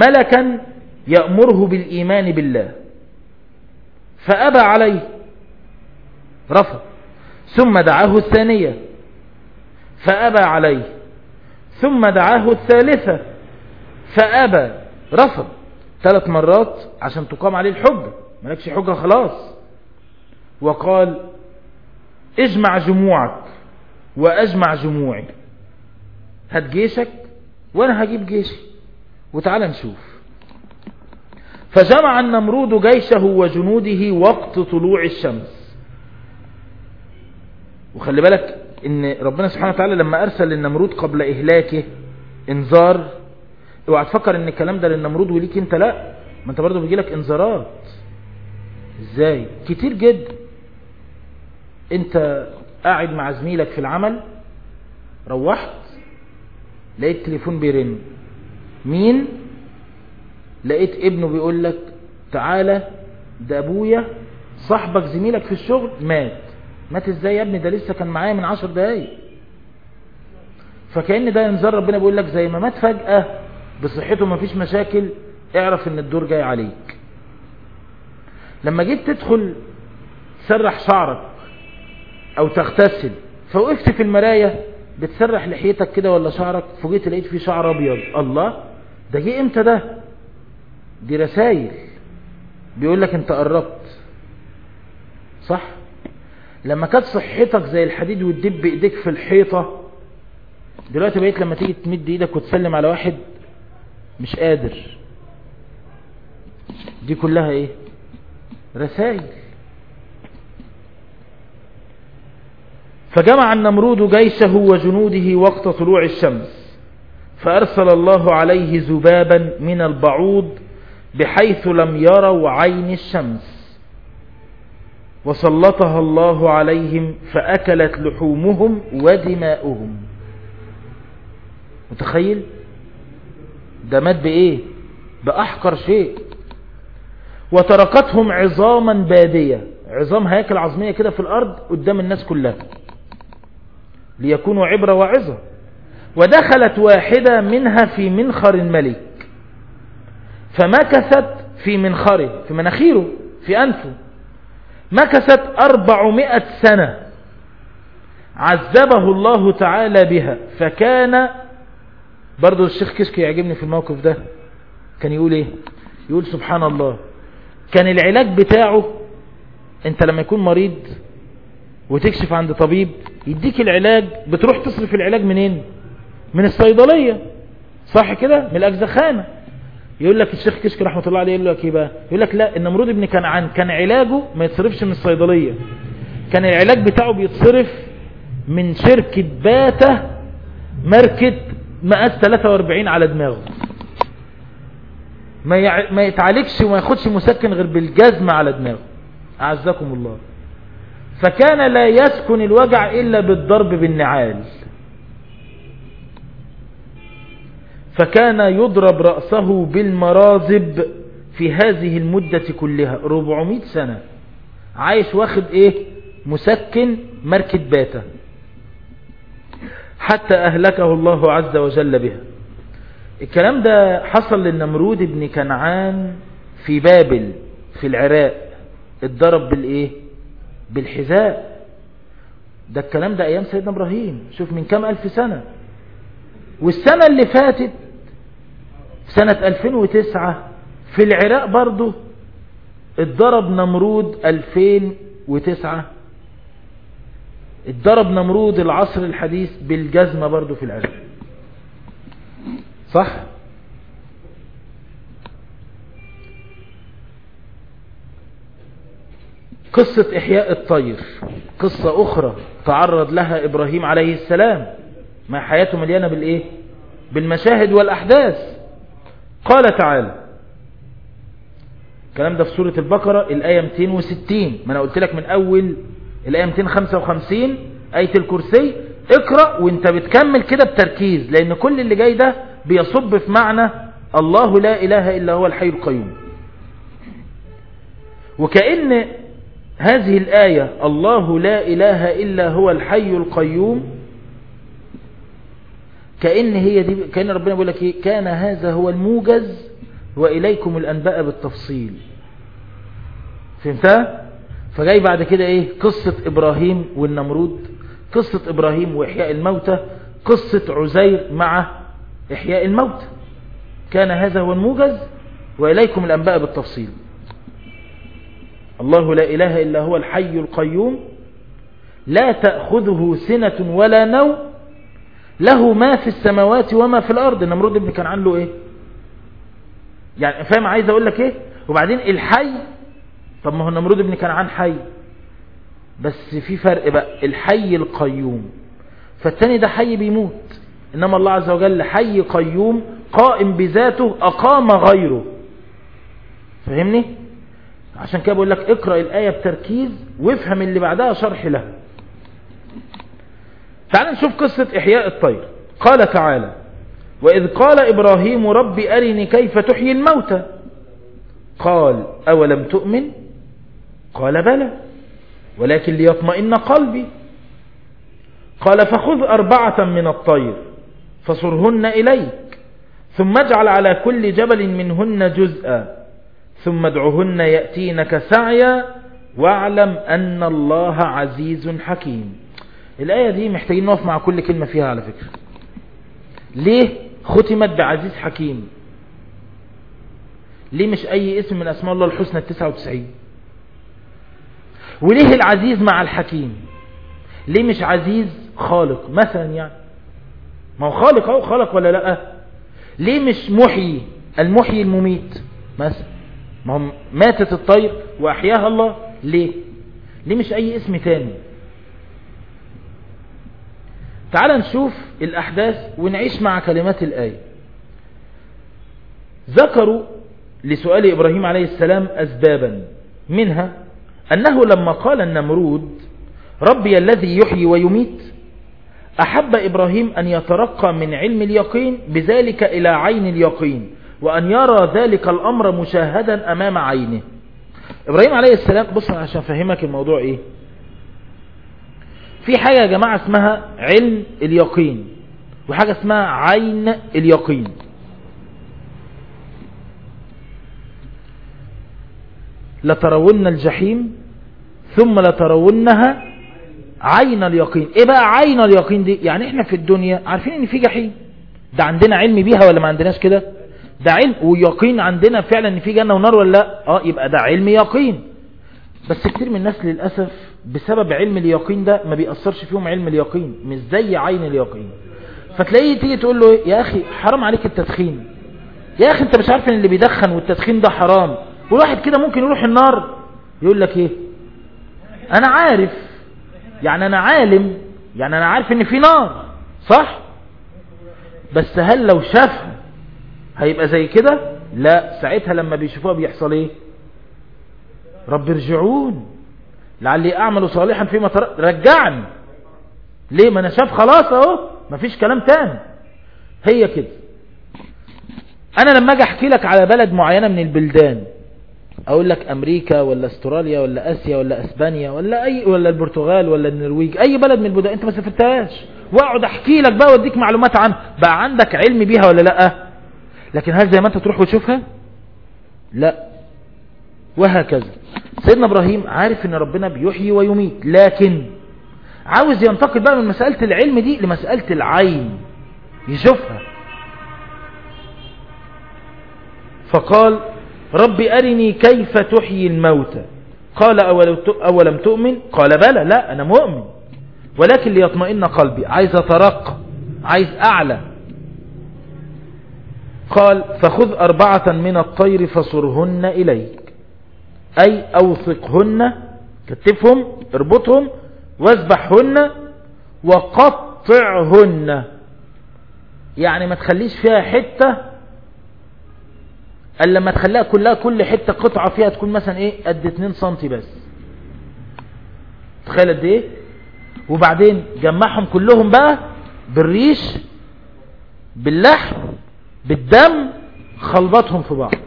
ملكا يأمره بالإيمان بالله، فأبى عليه رفض. ثم دعاه الثانية فأبى عليه، ثم دعاه الثالثة فأبى، رفض 3 مرات عشان تقام عليه الحجة، مالكش حجة خلاص. وقال اجمع جموعك وأجمع جموعي، هات جيشك وأنا هجيب جيشي وتعالى نشوف. فجمع النمرود جيشه وجنوده وقت طلوع الشمس. وخلي بالك ان ربنا سبحانه وتعالى لما ارسل للنمرود قبل اهلاكه انذار، اوعى تفكر ان الكلام ده للنمرود وليك انت، لا، ما انت برضو بيجيلك انذارات. ازاي؟ كتير جدا. انت قاعد مع زميلك في العمل، روحت لقيت التليفون بيرن، مين؟ لقيت ابنه بيقول لك تعالى ده ابويا صاحبك زميلك في الشغل مات ازاي يا ابني؟ ده لسه كان معايا من 10 دقايق. فكأن ده انذار ربنا بيقول لك زي ما مات فجأة بصحته ما فيش مشاكل، اعرف ان الدور جاي عليك. لما جيت تدخل تسرح شعرك او تغتسل، فوقفت في المراية بتسرح لحيتك كده ولا شعرك، فوجئت لقيت فيه شعر ابيض، الله ده جه امتى ده؟ دي رسائل بيقول لك انت قربت، صح؟ لما كانت صحتك زي الحديد وتدب ايديك في الحيطة، دلوقتي بقيت لما تيجي تمد ايدك وتسلم على واحد مش قادر. دي كلها ايه؟ رسائل. فجمع النمرود جيشه وجنوده وقت طلوع الشمس، فأرسل الله عليه ذبابا من البعوض بحيث لم يروا عين الشمس، وسلطها الله عليهم فأكلت لحومهم ودماؤهم. متخيل؟ ده مات بإيه؟ بأحقر شيء. وتركتهم عظاما بادية، عظام هياكل عظمية كده في الأرض قدام الناس كلها ليكونوا عبرة وعظة. ودخلت واحدة منها في منخر الملك فمكثت في منخره، في مناخيره، في أنفه، مكثت 400 سنة عذبه الله تعالى بها. فكان برضو الشيخ كشكي يعجبني في الموقف ده، كان يقول ايه؟ يقول سبحان الله، كان العلاج بتاعه، انت لما يكون مريض وتكشف عند طبيب يديك العلاج، بتروح تصرف العلاج منين؟ من الصيدلية، صح كده؟ من الأجزخانة. يقول لك الشيخ كشكي رحمة الله عليه، يقول لك ايه بقى؟ يقول لك لا، النمرود ابن كنعان كان علاجه ما يتصرفش من الصيدلية، كان العلاج بتاعه بيتصرف من شركة باتا ماركة مقاس 43 على دماغه، ما يتعالجش وما ياخدش مسكن غير بالجزم على دماغه، أعزكم الله. فكان لا يسكن الوجع إلا بالضرب بالنعال، فكان يضرب رأسه بالمرازب في هذه المدة كلها. 400 سنة عايش واخد ايه؟ مسكن ماركة باتا، حتى أهلكه الله عز وجل بها. الكلام ده حصل للنمرود ابن كنعان في بابل في العراق، اتضرب بالايه؟ بالحذاء. ده الكلام ده ايام سيدنا ابراهيم، شوف من كام 1000 سنة. والسنة اللي فاتت سنة 2009 في العراق برضو اتضرب نمرود 2009، اتضرب نمرود العصر الحديث بالجزمة برضو في العراق، صح؟ قصة إحياء الطير قصة أخرى تعرض لها إبراهيم عليه السلام، ما حياته مليانة بالإيه؟ بالمشاهد والأحداث. قال تعالى، الكلام ده في سورة البقرة الآية 260، ما أنا قلت لك من أول الآية 255 آية الكرسي، اقرأ وانت بتكمل كده بتركيز، لأن كل اللي جاي ده بيصب في معنى الله لا إله إلا هو الحي القيوم. وكأن هذه الآية الله لا إله إلا هو الحي القيوم، كأن هي دي، كأن ربنا بيقول لك إيه؟ كان هذا هو الموجز وإليكم الأنباء بالتفصيل. فهمتها؟ فجاي بعد كده ايه؟ قصة ابراهيم والنمرود، قصة ابراهيم واحياء الموتى، قصة عزير مع احياء الموتى. كان هذا هو الموجز، واليكم الانباء بالتفصيل. الله لا اله الا هو الحي القيوم لا تأخذه سنة ولا نوم له ما في السماوات وما في الارض. النمرود ابن كنعان له ايه؟ يعني فاهم عايز اقول لك ايه؟ وبعدين الحي، طب ما هو النمرود ابن كنعان حي، بس في فرق بقى، الحي القيوم، فالتاني ده حي بيموت، انما الله عز وجل حي قيوم قائم بذاته اقام غيره. فهمني؟ عشان كده بقول لك اقرأ الآية بتركيز وافهم اللي بعدها شرح لها. تعال نشوف قصة إحياء الطير. قال تعالى: وإذ قال إبراهيم رب أرني كيف تحيي الموتى قال أولم تؤمن قال بلى ولكن ليطمئن قلبي قال فخذ 4 من الطير فصرهن إليك ثم اجعل على كل جبل منهن جزءا ثم ادعهن يأتينك سعيا واعلم أن الله عزيز حكيم. الآية دي محتاجين نقف مع كل كلمة فيها على فكرة. ليه ختمت بعزيز حكيم؟ ليه مش أي اسم من أسماء الله الحسنى 99؟ وليه العزيز مع الحكيم؟ ليه مش عزيز خالق مثلا؟ يعني ما هو خالق أو خالق ولا لا؟ ليه مش محيي المحيي المميت مثلا؟ ما هم ماتت الطير وأحياها الله. ليه مش أي اسم تاني؟ تعال نشوف الأحداث ونعيش مع كلمات الآية. ذكروا لسؤال إبراهيم عليه السلام أسبابا، منها أنه لما قال النمرود ربي الذي يحيي ويميت أحب إبراهيم أن يترقى من علم اليقين بذلك إلى عين اليقين وأن يرى ذلك الأمر مشاهدا أمام عينه. إبراهيم عليه السلام، بص عشان فهمك الموضوع إيه، في حاجة يا جماعة اسمها علم اليقين وحاجة اسمها عين اليقين. لترون الجحيم ثم لترونها عين اليقين. ايه بقى عين اليقين دي؟ يعني احنا في الدنيا عارفين ان في جحيم، ده عندنا علم بيها ولا ما عندناش كده؟ ده علم ويقين عندنا فعلا ان في جنة ونار ولا لا؟ يبقى ده علم يقين. بس كتير من الناس للأسف بسبب علم اليقين ده ما بيأثرش فيهم علم اليقين، مش زي عين اليقين. فتلاقيه تيجي تقول له يا أخي حرام عليك التدخين، يا أخي انت مش عارف ان اللي بيدخن والتدخين ده حرام، والواحد كده ممكن يروح النار. يقول لك ايه؟ انا عارف، يعني انا عالم، يعني انا عارف ان في نار صح، بس هل لو شافها هيبقى زي كده؟ لا، ساعتها لما بيشوفوها بيحصل ايه؟ رب ارجعون لعلي اعمل صالحا فيما رجعني. ليه؟ ما انا شاف خلاص اهو، مفيش كلام تاني. هي كده. انا لما اجي احكي لك على بلد معينة من البلدان، اقول لك امريكا ولا استراليا ولا اسيا ولا اسبانيا ولا البرتغال ولا النرويج، اي بلد من البلدان انت ما سافرتهاش، واقعد احكي لك بقى واديك معلومات عنها، بقى عندك علم بيها ولا لا؟ لكن هل زي ما انت تروح وتشوفها؟ لا. وهكذا سيدنا ابراهيم عارف ان ربنا بيحيي ويميت، لكن عاوز ينتقل بقى من مسألة العلم دي لمسألة العين، يشوفها. فقال ربي أرني كيف تحيي الموتى قال أولم تؤمن قال بلى، لا أنا مؤمن ولكن ليطمئن قلبي، عايز أترقى، عايز أعلى. قال فخذ 4 من الطير فصرهن إليك، أي أوثقهن، كتفهم اربطهم واذبحهن وقطعهن، يعني ما تخليش فيها حتة الا لما تخليها كلها، كل حتة قطعة فيها تكون مثلا ايه قد 2 سنتي بس، تخيل قد ايه. وبعدين جمعهم كلهم بقى بالريش باللحم بالدم، خلطتهم في بعض.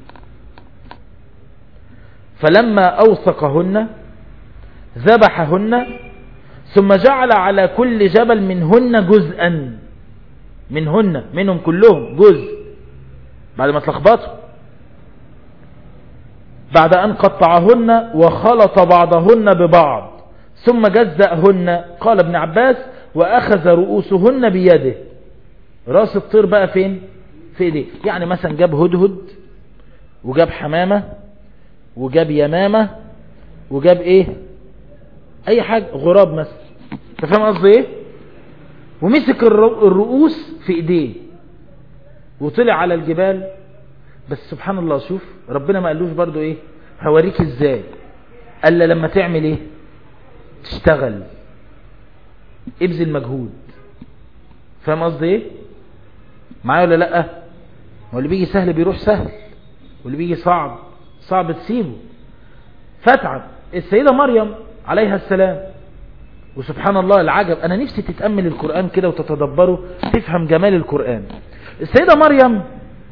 فلما اوثقهن ذبحهن ثم جعل على كل جبل منهن جزءا، منهم كلهم جزء بعد ما تلخبطوا. بعد أن قطعهن وخلط بعضهن ببعض ثم جزأهن. قال ابن عباس وأخذ رؤوسهن بيده. راس الطير بقى فين؟ في ايديه. يعني مثلا جاب هدهد وجاب حمامة وجاب يمامة وجاب ايه، اي حاجة، غراب مثلا، انت فاهم قصدي ايه، ومسك الرؤوس في ايديه وطلع على الجبال. بس سبحان الله، شوف ربنا ما قالوش برضو ايه هوريك ازاي، قال لما تعمل ايه، تشتغل، ابذل مجهود. فاهم قصدي ايه معايا ولا لا؟ هو اللي بيجي سهل بيروح سهل، واللي بيجي صعب صعب تسيبه. فتعب السيدة مريم عليها السلام. وسبحان الله العجب، انا نفسي تتأمل القرآن كده وتتدبره تفهم جمال القرآن. السيدة مريم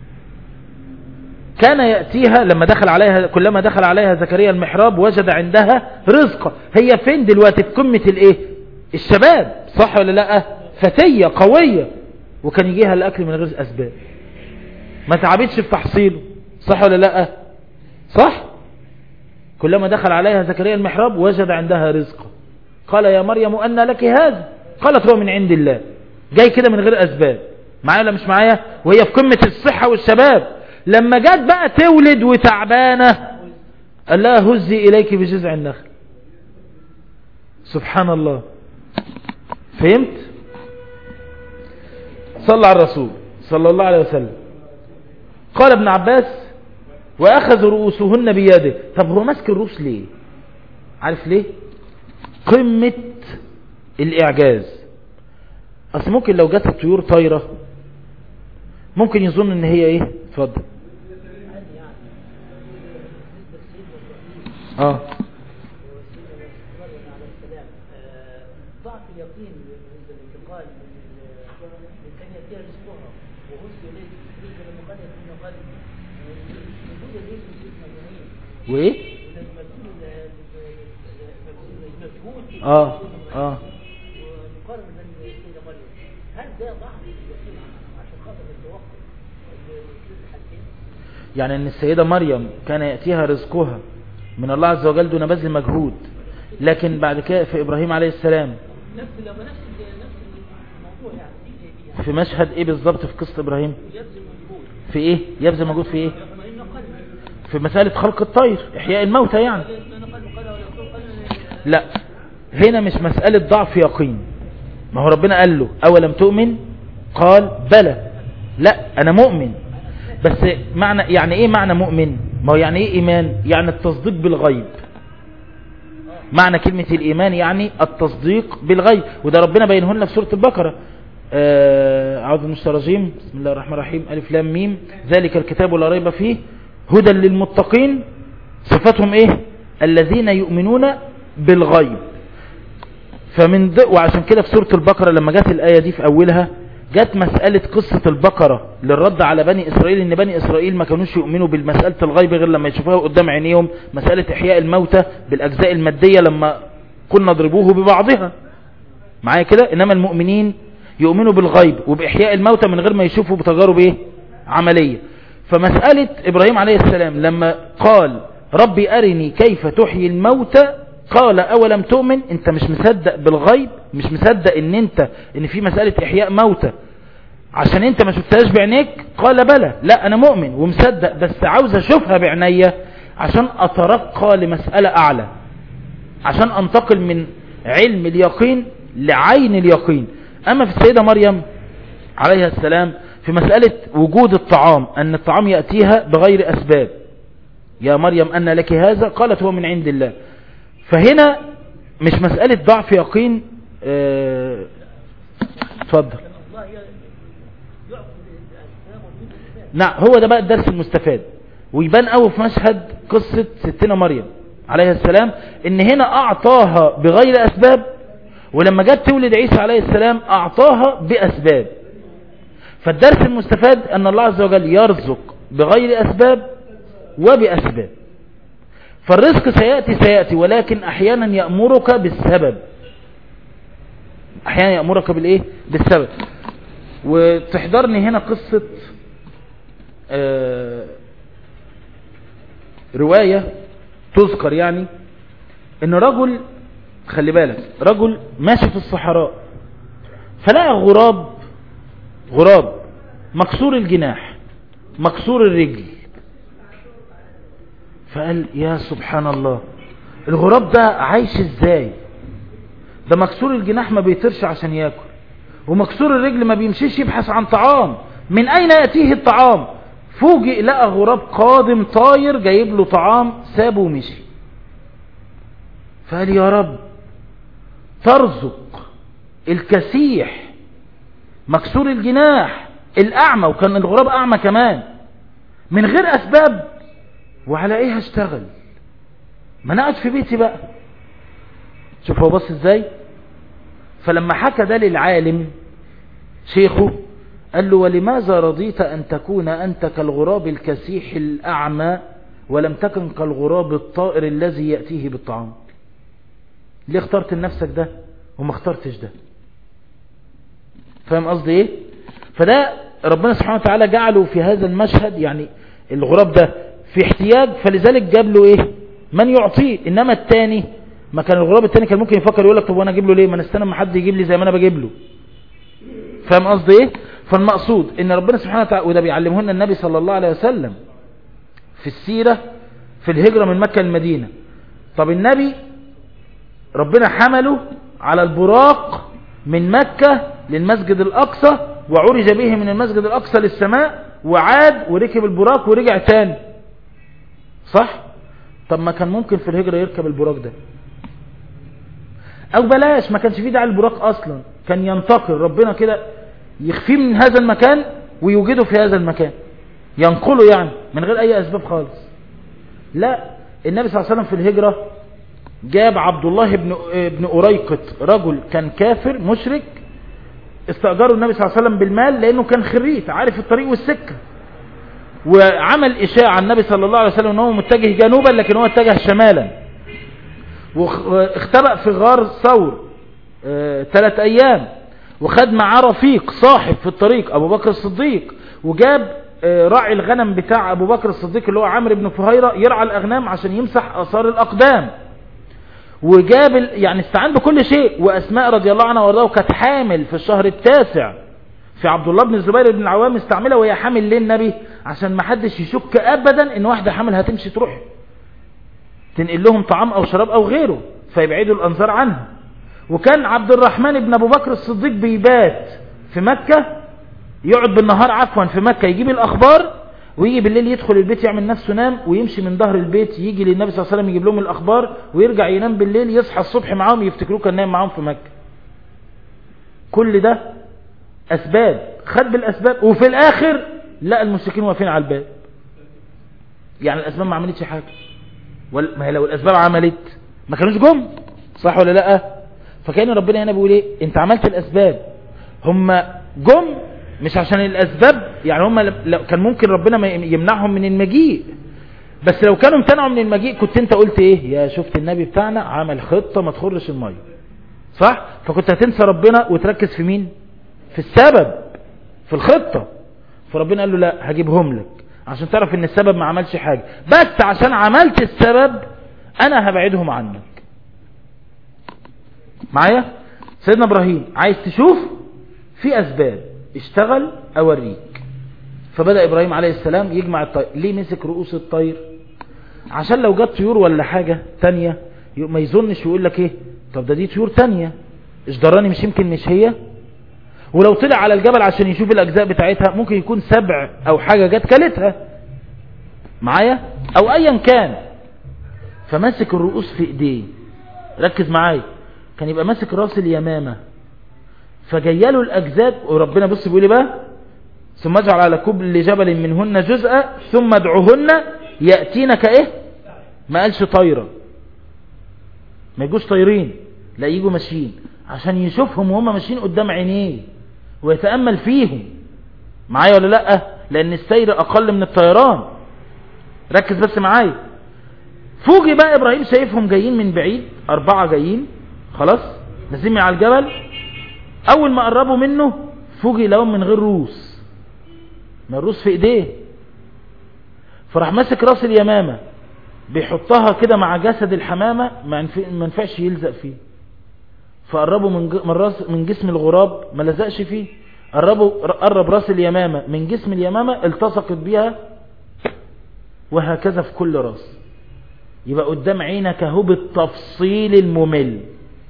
كان يأتيها لما دخل عليها، كلما دخل عليها زكريا المحراب وجد عندها رزقا. هي فين دلوقتي؟ في قمة الايه، الشباب، صح ولا لا؟ فتية قوية، وكان يجيها الاكل من غير اسباب، ما تعبتش في تحصيله، صح ولا لا؟ صح. كلما دخل عليها زكريا المحراب وجد عندها رزقا. قال يا مريم أن لك هذا؟ قالت هو من عند الله. جاي كده من غير اسباب. معايا ولا مش معايا؟ وهي في قمة الصحة والشباب. لما جت بقى تولد وتعبانة قال لها هزي إليك بجذع النخل. سبحان الله. فهمت؟ صلى على الرسول صلى الله عليه وسلم. قال ابن عباس وأخذ رؤوسهن بيده. طب هو ماسك الرؤوس ليه؟ عارف ليه؟ قمة الإعجاز. أصل ممكن لو جت الطيور طايرة ممكن يظن ان هي ايه. اتفضل. ضعف اليقين عند الانتقال من كان يأتيها رزقها وهز إليه تسريج لما قال يكون قال وجود الرزق سيدنا إبراهيم وايه ومقارنة بين السيدة مريم، هل ده ضعف اليقين عشان خاطر التوقف الحالتين؟ يعني ان السيدة مريم كان يأتيها رزقها من الله عز وجل دون بذل مجهود، لكن بعد كده في إبراهيم عليه السلام نفس الموضوع يعني في مشهد ايه بالظبط في قصة إبراهيم؟ في ايه يبذل مجهود؟ في ايه؟ في مسألة خلق الطير، إحياء الموتى يعني. لا هنا مش مسألة ضعف يقين. ما هو ربنا قال له أولم تؤمن؟ قال بلى. لا أنا مؤمن، بس معنى يعني ايه معنى مؤمن؟ ما هو يعني ايه إيمان؟ يعني التصديق بالغيب. معنى كلمة الإيمان يعني التصديق بالغيب، وده ربنا بينه لنا في سورة البقرة. أعوذ من الشيطان الرجيم، بسم الله الرحمن الرحيم، ألف لام ميم، ذلك الكتاب لا ريب فيه هدى للمتقين. صفتهم ايه؟ الذين يؤمنون بالغيب. وعشان كده في سورة البقرة لما جت الآية دي في أولها جت مسألة قصة البقرة للرد على بني إسرائيل، إن بني إسرائيل ما كانوش يؤمنوا بالمسألة الغيب غير لما يشوفوها قدام عينيهم، مسألة إحياء الموتى بالأجزاء المادية لما كنا نضربوه ببعضها. معايا كده؟ إنما المؤمنين يؤمنوا بالغيب وبإحياء الموتى من غير ما يشوفوا بتجارب إيه؟ عملية. فمسألة إبراهيم عليه السلام لما قال ربي أرني كيف تحيي الموتى، قال أولم تؤمن؟ انت مش مصدق بالغيب، مش مصدق ان في مسألة إحياء موتى عشان انت ما شفتهاش بعينيك؟ قال بلى. لا انا مؤمن ومصدق، بس عاوز اشوفها بعينيا عشان اترقى لمسألة اعلى، عشان انتقل من علم اليقين لعين اليقين. اما في السيدة مريم عليها السلام في مسألة وجود الطعام، ان الطعام يأتيها بغير اسباب. يا مريم أن لك هذا؟ قالت هو من عند الله. فهنا مش مسألة ضعف يقين. اتفضل. نعم هو ده بقى الدرس المستفاد، ويبان قوي في مشهد قصة ستنا مريم عليه السلام ان هنا اعطاها بغير اسباب، ولما جت تولد عيسى عليه السلام اعطاها باسباب. فالدرس المستفاد ان الله عز وجل يرزق بغير اسباب وباسباب. فالرزق سيأتي ولكن احيانا يأمرك بالسبب، احيانا يأمرك بالايه؟ بالسبب. وتحضرني هنا قصة رواية تذكر يعني ان رجل، خلي بالك، رجل ماشي في الصحراء فلقى غراب مكسور الجناح مكسور الرجل، فقال يا سبحان الله، الغراب ده عايش ازاي؟ ده مكسور الجناح ما بيطيرش عشان ياكل، ومكسور الرجل ما بيمشيش يبحث عن طعام، من اين يأتيه الطعام؟ فوجئ لقى غراب قادم طاير جايب له طعام، سابه ومشي. فقال يا رب ترزق الكسيح مكسور الجناح الأعمى، وكان الغراب أعمى كمان، من غير أسباب، وعلى إيه هشتغل؟ ما أنا قاعد في بيتي بقى. شوف هو بص إزاي. فلما حكى ده للعالم شيخه قال له ولماذا رضيت أن تكون أنت كالغراب الكسيح الأعمى ولم تكن كالغراب الطائر الذي يأتيه بالطعام؟ ليه اخترت لنفسك ده وما اخترتش ده؟ فاهم قصدي ايه؟ فده ربنا سبحانه وتعالى جعله في هذا المشهد، يعني الغراب ده في احتياج فلذلك جاب له ايه؟ من يعطيه. انما التاني ما كان، الغراب التاني كان ممكن يفكر يقول لك طب وانا اجيب له ليه؟ ما انا استنى ما حد يجيب لي زي ما انا بجيب له. فاهم قصدي ايه؟ فالمقصود ان ربنا سبحانه وتعالى، وده بيعلمه لنا النبي صلى الله عليه وسلم في السيرة في الهجرة من مكة للمدينة. طب النبي ربنا حمله على البراق من مكة للمسجد الأقصى، وعرج به من المسجد الأقصى للسماء، وعاد وركب البراق ورجع تاني، صح؟ طب ما كان ممكن في الهجرة يركب البراق ده، او بلاش، ما كانش فيه داعي البراق اصلا، كان ينتقل ربنا كده يخفيه من هذا المكان ويوجده في هذا المكان، ينقله يعني من غير اي اسباب خالص. لا، النبي صلى الله عليه وسلم في الهجرة جاب عبد الله بن أريقط، رجل كان كافر مشرك، استأجره النبي صلى الله عليه وسلم بالمال لأنه كان خريف عارف الطريق والسكة، وعمل إشاعة النبي صلى الله عليه وسلم أنه متجه جنوبا لكن هو اتجه شمالا، واختبأ في غار ثور 3 أيام، وخد معاه رفيق صاحب في الطريق أبو بكر الصديق، وجاب راعي الغنم بتاع أبو بكر الصديق اللي هو عمرو بن فهيرة يرعى الأغنام عشان يمسح آثار الأقدام، وجاب يعني استعان بكل شيء. وأسماء رضي الله عنها وارضاها كانت حامل في الشهر التاسع في عبد الله بن الزبير بن العوام، استعملها وهي حامل ليه النبي؟ عشان ما حدش يشك أبدا إن واحدة حامل هتمشي تروح تنقل لهم طعام أو شراب أو غيره فيبعدوا الأنظار عنها. وكان عبد الرحمن بن أبو بكر الصديق بيبات في مكة، يقعد بالنهار عفوا في مكة يجيب الأخبار، ويجي بالليل يدخل البيت يعمل نفسه نام، ويمشي من ظهر البيت يجي للنبي صلى الله عليه وسلم يجيب لهم الأخبار، ويرجع ينام بالليل، يصحى الصبح معاهم يفتكروه كان نايم معاهم في مكة. كل ده أسباب، خد بالأسباب، وفي الآخر لا المشركين واقفين على الباب. يعني الأسباب ما عملتش حاجة، ما هي لو الأسباب عملت ما كانوش جم، صح ولا لا؟ فكأن ربنا هنا بيقول ايه؟ انت عملت الأسباب، هم جم مش عشان الأسباب، يعني هم كان ممكن ربنا يمنعهم من المجيء، بس لو كانوا امتنعوا من المجيء كنت انت قلت ايه؟ يا شفت النبي بتاعنا عمل خطة ما تخرش المية، صح؟ فكنت هتنسى ربنا وتركز في مين؟ في السبب، في الخطة. فربنا قال له لا هجيبهم لك عشان تعرف ان السبب ما عملش حاجة، بس عشان عملت السبب انا هبعدهم عنك. معايا؟ سيدنا ابراهيم عايز تشوف في اسباب، اشتغل اوريك. فبدأ ابراهيم عليه السلام يجمع الطير. ليه مسك رؤوس الطير؟ عشان لو جت طيور ولا حاجة تانية ما يظنش ويقول لك ايه طب ده دي طيور تانية ايش دراني، مش يمكن مش هي. ولو طلع على الجبل عشان يشوف الاجزاء بتاعتها ممكن يكون سبع او حاجة جت كلتها، معايا؟ او ايا كان. فماسك الرؤوس في ايديه، ركز معايا، كان يبقى ماسك راس اليمامة، فجياله الاجزاء، وربنا بص بيقول بقى ثم اجعل على كل جبل منهن جزءا ثم ادعوهن يأتينك ايه؟ ما قالش طايرة، ما يجوش طايرين، لا يجوا ماشيين عشان يشوفهم وهم ماشيين قدام عينيه ويتأمل فيهم. معايا ولا لا؟ لان السير اقل من الطيران. ركز بس معايا. فوجئ بقى ابراهيم شايفهم جايين من بعيد، 4 جايين خلاص نازلين على الجبل. اول ما قربوا منه فوجئ لهم من غير روس، ما الروس في ايديه، فراح ماسك راس اليمامة بيحطها كده مع جسد الحمامة ما ينفعش يلزق فيه، فقربوا من جسم الغراب ما لزقش فيه، قرب راس اليمامة من جسم اليمامة التصقت بيها، وهكذا في كل راس. يبقى قدام عينك اهو بالتفصيل الممل.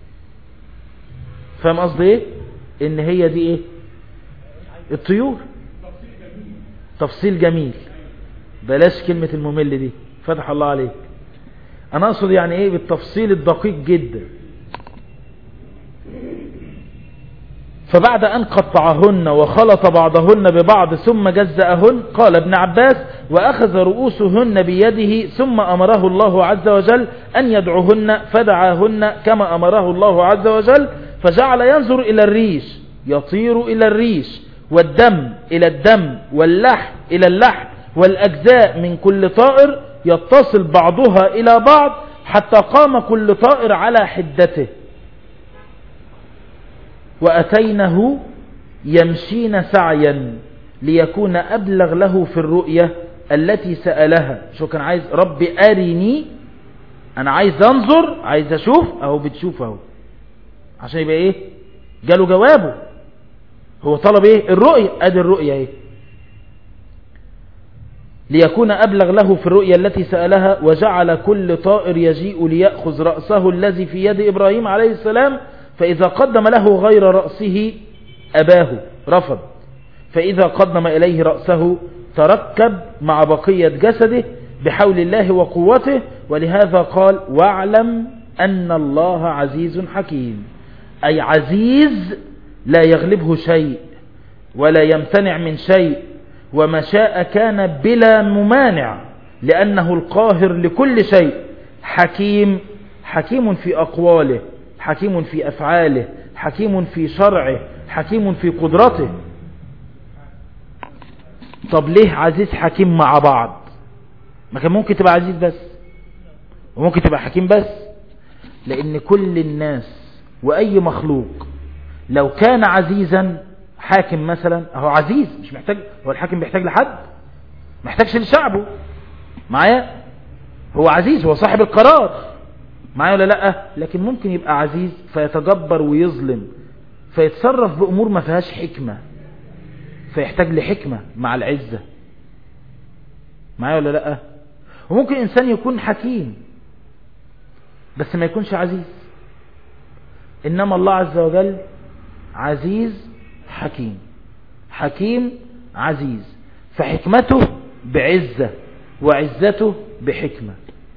فاهم قصدي ايه؟ ان هي دي ايه؟ الطيور. تفصيل جميل، بلاش كلمة الممل دي، فتح الله عليك. انا اقصد يعني ايه بالتفصيل الدقيق جدا. فبعد أن قطعهن وخلط بعضهن ببعض ثم جزأهن، قال ابن عباس: وأخذ رؤوسهن بيده ثم أمره الله عز وجل أن يدعوهن، فدعاهن كما أمره الله عز وجل، فجعل ينظر إلى الريش يطير إلى الريش، والدم إلى الدم، واللحم إلى اللحم، والأجزاء من كل طائر يتصل بعضها إلى بعض حتى قام كل طائر على حدته. وأتينه يمشين سعيا ليكون أبلغ له في الرؤية التي سألها. شو كان عايز؟ ربي أرني، أنا عايز أنظر، عايز أشوف. أهو بتشوف أهو، عشان يبقى إيه؟ جاله جوابه. هو طلب إيه؟ الرؤية. أدي الرؤية إيه؟ ليكون أبلغ له في الرؤية التي سألها. وجعل كل طائر يجيء ليأخذ رأسه الذي في يد إبراهيم عليه السلام، فإذا قدم له غير رأسه أباه، رفض، فإذا قدم إليه رأسه تركب مع بقية جسده بحول الله وقوته. ولهذا قال: واعلم أن الله عزيز حكيم، أي عزيز لا يغلبه شيء ولا يمتنع من شيء، وما شاء كان بلا ممانع، لأنه القاهر لكل شيء. حكيم، حكيم في أقواله، حكيم في أفعاله، حكيم في شرعه، حكيم في قدرته. طب ليه عزيز حكيم مع بعض؟ ما كان ممكن تبقى عزيز بس وممكن تبقى حكيم بس. لأن كل الناس وأي مخلوق لو كان عزيزا، حاكم مثلا هو عزيز، مش محتاج، هو الحاكم بيحتاج لحد؟ محتاجش لشعبه. معايا؟ هو عزيز، هو صاحب القرار. معايا ولا لا؟ لكن ممكن يبقى عزيز فيتجبر ويظلم، فيتصرف بأمور ما فيهاش حكمة، فيحتاج لحكمة مع العزة. معايا ولا لا؟ وممكن إنسان يكون حكيم بس ما يكونش عزيز. إنما الله عز وجل عزيز حكيم، حكيم عزيز، فحكمته بعزة وعزته بحكمة.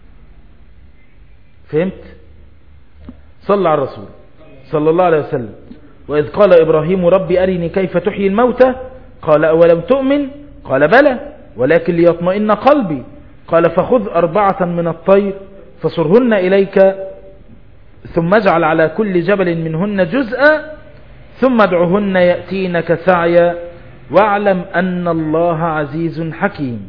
فهمت؟ صلى على الرسول صلى الله عليه وسلم. وإذ قال إبراهيم: ربي أرني كيف تحيي الموتى، قال: أولم تؤمن؟ قال: بلى ولكن ليطمئن قلبي. قال: فخذ 4 من الطير فصرهن إليك، ثم اجعل على كل جبل منهن جزءا، ثم ادعهن يأتينك سعيا، واعلم أن الله عزيز حكيم.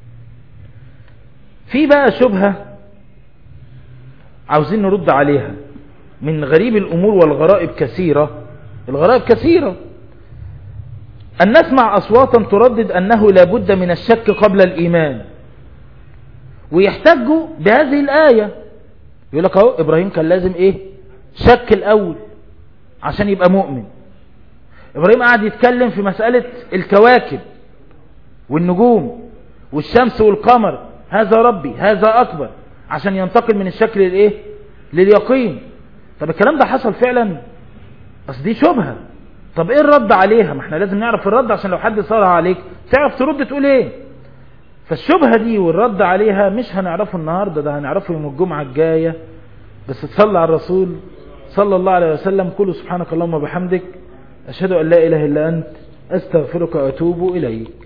في بقى شبهة عاوزين نرد عليها. من غريب الأمور والغرائب كثيرة، الغرائب كثيرة، أن نسمع أصواتا تردد أنه لا بد من الشك قبل الإيمان، ويحتجوا بهذه الآية. يقول لك اهو إبراهيم كان لازم إيه؟ شك الأول عشان يبقى مؤمن. إبراهيم قاعد يتكلم في مسألة الكواكب والنجوم والشمس والقمر، هذا ربي، هذا أكبر، عشان ينتقل من الشك للإيه؟ لليقين. طب الكلام ده حصل فعلا؟ أصل دي شبهة. طب إيه الرد عليها؟ ما احنا لازم نعرف الرد عشان لو حد صارها عليك تعرف ترد تقول إيه. فالشبهة دي والرد عليها مش هنعرفه النهاردة، ده هنعرفه يوم الجمعة الجاية. بس تصلى على الرسول صلى الله عليه وسلم. قولوا سبحانك اللهم وبحمدك، أشهد أن لا إله إلا أنت، أستغفرك وأتوب إليك.